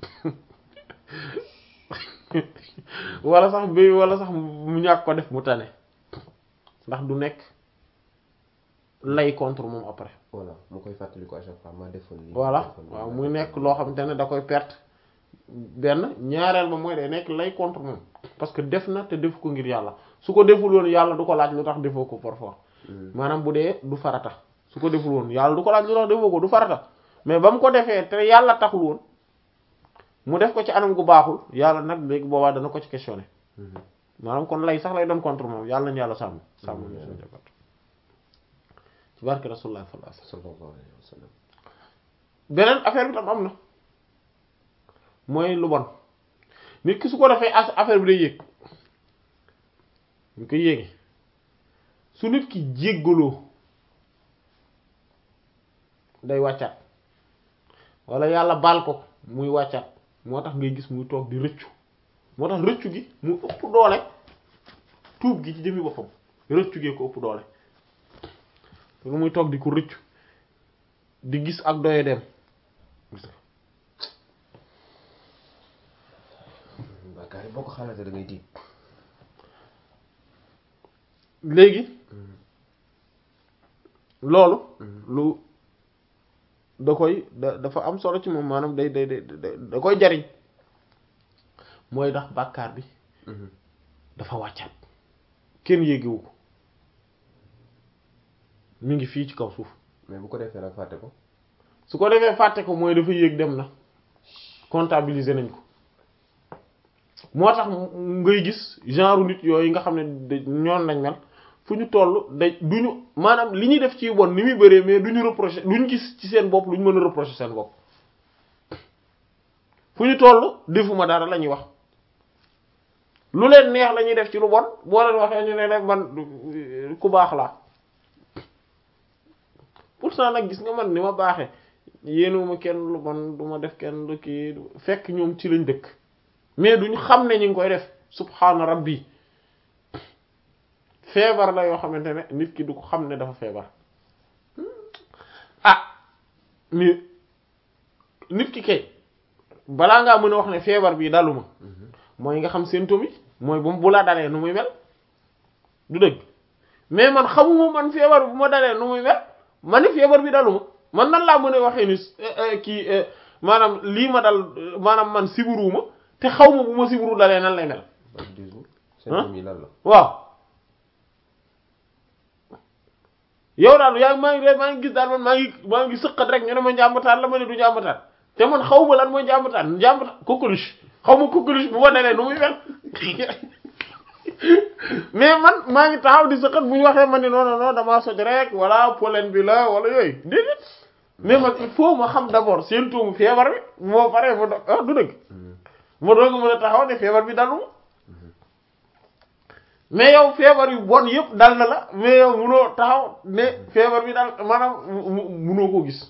S1: wala sax bi wala sax mu ñàkk ko def mu tane ndax du nekk lay contre moom après
S2: voilà mu koy fàttali ko à chaque fois ma defoon lii
S1: voilà waaw muy nekk loo xamante ne da koy perte benn ñaareel ba mooy day nekk lay contre moom parce que def na te def ko ngir yàlla su ko deful woon yàlla du ko laaj lu tax defoo ko par force maanaam bu dee du farata su ko deful woon yàlla du ko laaj lu tax defoo ko du farata mais ba mu ko defee te yàlla taxul woon mu def ko ci anam gu baaxul yàlla nag léegi boobaa dana ko ci questionné maanaam kon lay sax lay doon contre moom yàlla nañu yàlla sàmm sàmm ñu suñu jabat ci barke rasulullah sallallahu alayhi wa sallam beneen affaire bi tam am na mooy lu bon nit ki su ko defee affaire bi day yéeg ñu ko yéegi su nit ki jéggaloo day wàccaat wala yàlla baal ko muy wàccaat moo tax ngay gis muy toog di rëccu moo tax rëccu gi mu ëpp doole tuub gi ci jëmi boppam rëccu gee ko ëpp doole nga muy toog di ko rëccu di gis ak doye dem
S2: bàkkaar yi boo ko xalaatee da ngay tiit
S1: léegi loolu lu da koy da dafa am solo ci moom maanaam day day day da koy jariñ mooy ndax bàkkaar bi dafa wàccaat kenn yéegewu ko mi ngi fii ci kaw suuf
S2: mais bu ko defee nag fàtte ko
S1: su ko defee fàtte ko mooy dafa yéeg dem na comptabiliser nañ ko moo tax ngay gis genre nit yooyu nga xam ne ñoon nañ mel fu ñu toll da duñu maanaam li ñuy def ci bon ni muy bëree mais duñu reprocher duñu gis ci seen bopp lu ñu mën a reprocher seen bopp fu ñu toll defuma dara la ñuy wax lu leen neex la ñuy def ci lu bon boo leen waxee ñu ne rek man ku baax laa pourtant nag gis nga man ni ma baaxee yéenuma kenn lu bon du ma def kenn lu kii fekk ñoom ci lañ dëkk mais duñu xam ne ñu ngi koy def subhaana rabbi feebar la yoo xamante ne nit ki du ko xam ne dafa feebar ah mais nit ki kay balaa ngaa mën a wax ne feebar bii daluma mooy nga xam symptômes yi mooy bu bu la dalee nu muy mel du dëgg mais man xamuma man feebar bu ma dalee nu muy mel man ni feebar bi daluma man nan laa mën a waxee ni kii maanaam lii ma dal maanaam man sibiruuma te xaw ma bu ma sibiru dalee nan lay mel
S2: symptômes yi lan la
S1: waaw yow daal yaa maa ngi maa ngi gis daal man maa ngi maa ngi sëqat rek ñu ne ma njàmbataan la ma ne du njàmbataan te man xaw ma lan mooy njàmbataan njàmbataan coqueluche xaw ma coqueluche bu ma dalee nu muy mel mais man maa ngi taxaw di sëqat bu ñu waxee ma ne non non non damaa soj rek wala pollen bi la wala yooyu déedéet mais man il faut ma xam d'abord symptôme feebar bi moo paree ma do ah du dëgg ma doog a mën a taxaw ne feebar bi daluma mais yow feebar yu bon yëpp dal na la mais yow munoo taxaw ne feebar bi dal maanaam munoo koo gis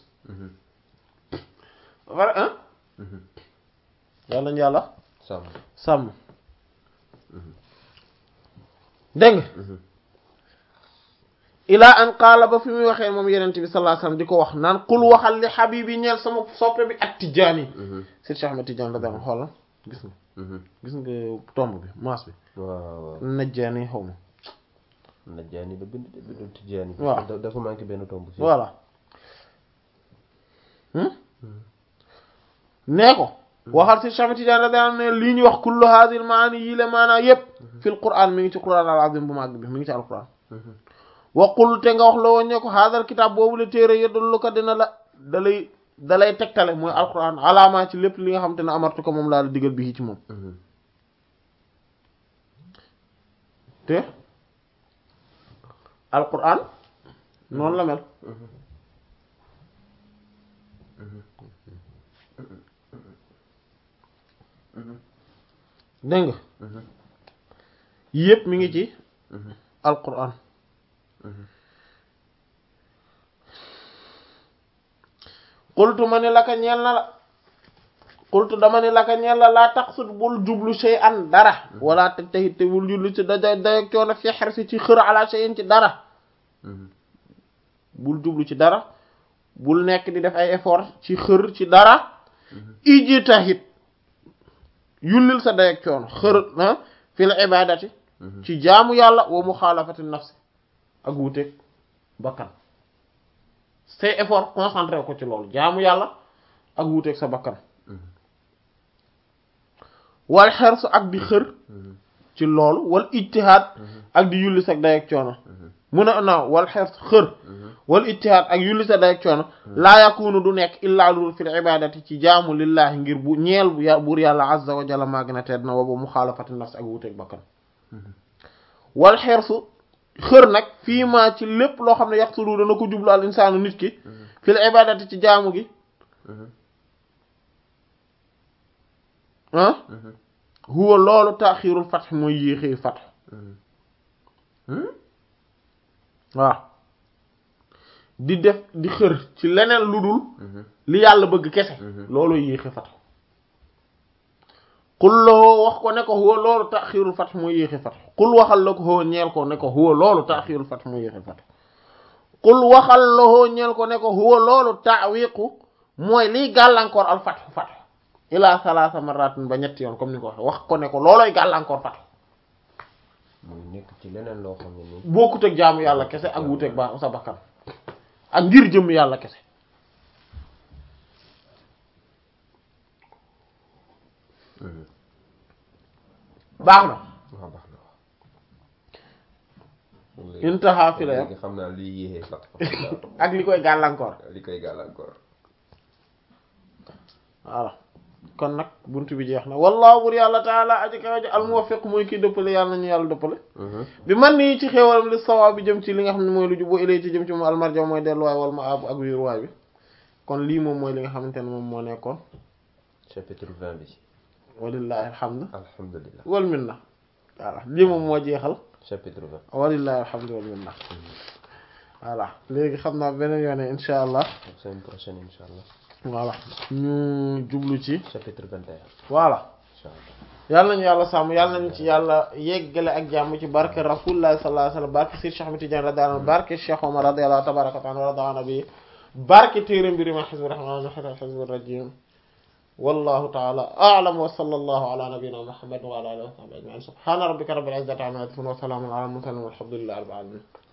S1: war ah yàlla ñu yàlla
S2: sàmm
S1: sàmm dégg nga ilaa an qaala ba fi muy waxee moom yenente bi sallallahu alayhi wasallam di ko wax naan qul waxal li habibi ñeel sama soppe bi ak Tijaani Seydi Cheikh Ahmed Tidiane la dama xoolal gis nga gis nga tomb bi maas bi
S2: waaw
S1: Najjaani xaw ma
S2: Najjaani ba bind bindu Tijaani
S1: waaw
S2: dafa manqué benn tomb si
S1: voilà nee ko waxal si Cheikh Ahmed Tidiane la daan ne lii ñuy wax kullu hadhihi al-maani yi la maanaa yépp fil Qur'an mi ngi ci Qur'an al-azim bu màgg bi mi ngi ci al-Qur'an waqul te nga wax la woon ne ko hadal kitaab boobu la téere yëddalu ko dina la dalay dalay tegtale mooy alquran alaamaa ci lépp li nga xam te ne amartu ko moom laa la digal bi ci moom te alquran noonu la mel dégg nga yépp mi ngi ci alquran qultu ma ni laka ñeel na la qultu dama ni laka ñeel la laa taqsud bul jublu shay'an dara wala te tey te bul jublu ci daja dayo coono fi xersi ci xër ala shay'in ci dara bul jublu ci dara bul nekk di def ay effort ci xër ci dara ijtahid yullil sa dayo coono xër ah fil ibadati ci jaamu yàlla wa muxaalafati nafsi ak wuteeg bakkan say effort concentré ko ci loolu jaamu yàlla ak wuteeg sa bakkan wal xersu ak di xër ci loolu wal ijtihaad ak di yulli sa day ak coono mun a naaw wal xersu xër wal ijtihaad ak yulli sa day ak coono laa yakunu du nekk illaa lu fil ibadati ci jaamu lillahi ngir bu ñeel bu ya buur yàlla azza wa jalla maa gën a tedd na wa ba muxaalafati nafsi ak wuteeg bakkan wal xersu xër nag fii maa ci lépp loo xam ne yaxtulu dana ko jublu al insaanu nit ki fil ibadati ci jaamu gi ah huwa loolu taaxirul fatx mooy yéexee fatx waaw di def di xër ci leneen lu dul li yàlla bëgg kese loolu yéexe fat qul loo wax ko ne ko huwa loolu taxiirul fat mooy yéexe fat qul waxal la ko huwa ñeel ko ne ko huwa loolu taxiirul fat mooy yéexe fat qul waxal la huwa ñeel ko ne ko huwa loolu ta'wiqu mooy liy gàllankoor al fat fat ila salaasa marratin ba ñetti yoon comme ni ko waxe wax ko ne ko loolooy gàllankoor fat
S2: muy nekk ci leneen loo xam ne nii
S1: bokkut ak jaamu yàlla kese ak wuteeg ba sa bakkan ak ngir jëm yàlla kese baax na
S2: waaw baax na waaw
S1: intaha fi la yam
S2: léegi xam naa liy yéexee fat
S1: ak li koy gàllankoor
S2: li koy gàllankoor
S1: voilà kon nag buntu bi jeex na wallahu bur yàlla taala aji kaw ji al muwaffiq mooy kii dëppale yàlla nañu yàlla dëppale bi man nii ci xéewalam li sawaab bi jëm ci li nga xam ne mooy lu jubbu ilay ci jëm ci moom almarja mooy delluwaay wal ma ab ak wiiruwaay bi kon lii moom mooy li nga xamante ne moom moo nekkoon
S2: chapitre vingt bi
S1: walillahi alhamdu
S2: alhamdulillah
S1: wal minna voilà lii moom moo jeexal
S2: chapitre vingt
S1: walillahi alhamdu wal minna voilà léegi xam naa beneen yoone insha allah
S2: semaine prochaine insha allah
S1: voilà ñu jublu ci
S2: chapitre vingt et un
S1: voilà
S2: insha allah
S1: yàlla nañu yàlla sàmm yàlla nañu ci yàlla yeggale ak jàmm ci barke rasulullah sallallahu alayhi wasallam barke Seydi Cheikh Ahmed Tidiane radiyallahu anhu barke Cheikh Omar radiyallahu tabaraka wa ta'ala wa radiyallahu nabi barke téere mbiri ma hizbur rahman wa hizbur rajim wallahu ta'ala a'lam wa sallallahu ala nabiyyina muhammad wa ala alihi wa sahbihi ajma'in subhana rabbika rabbil izzati amma yasifun wa salamun ala al mursalin walhamdulillahi rabbil alamin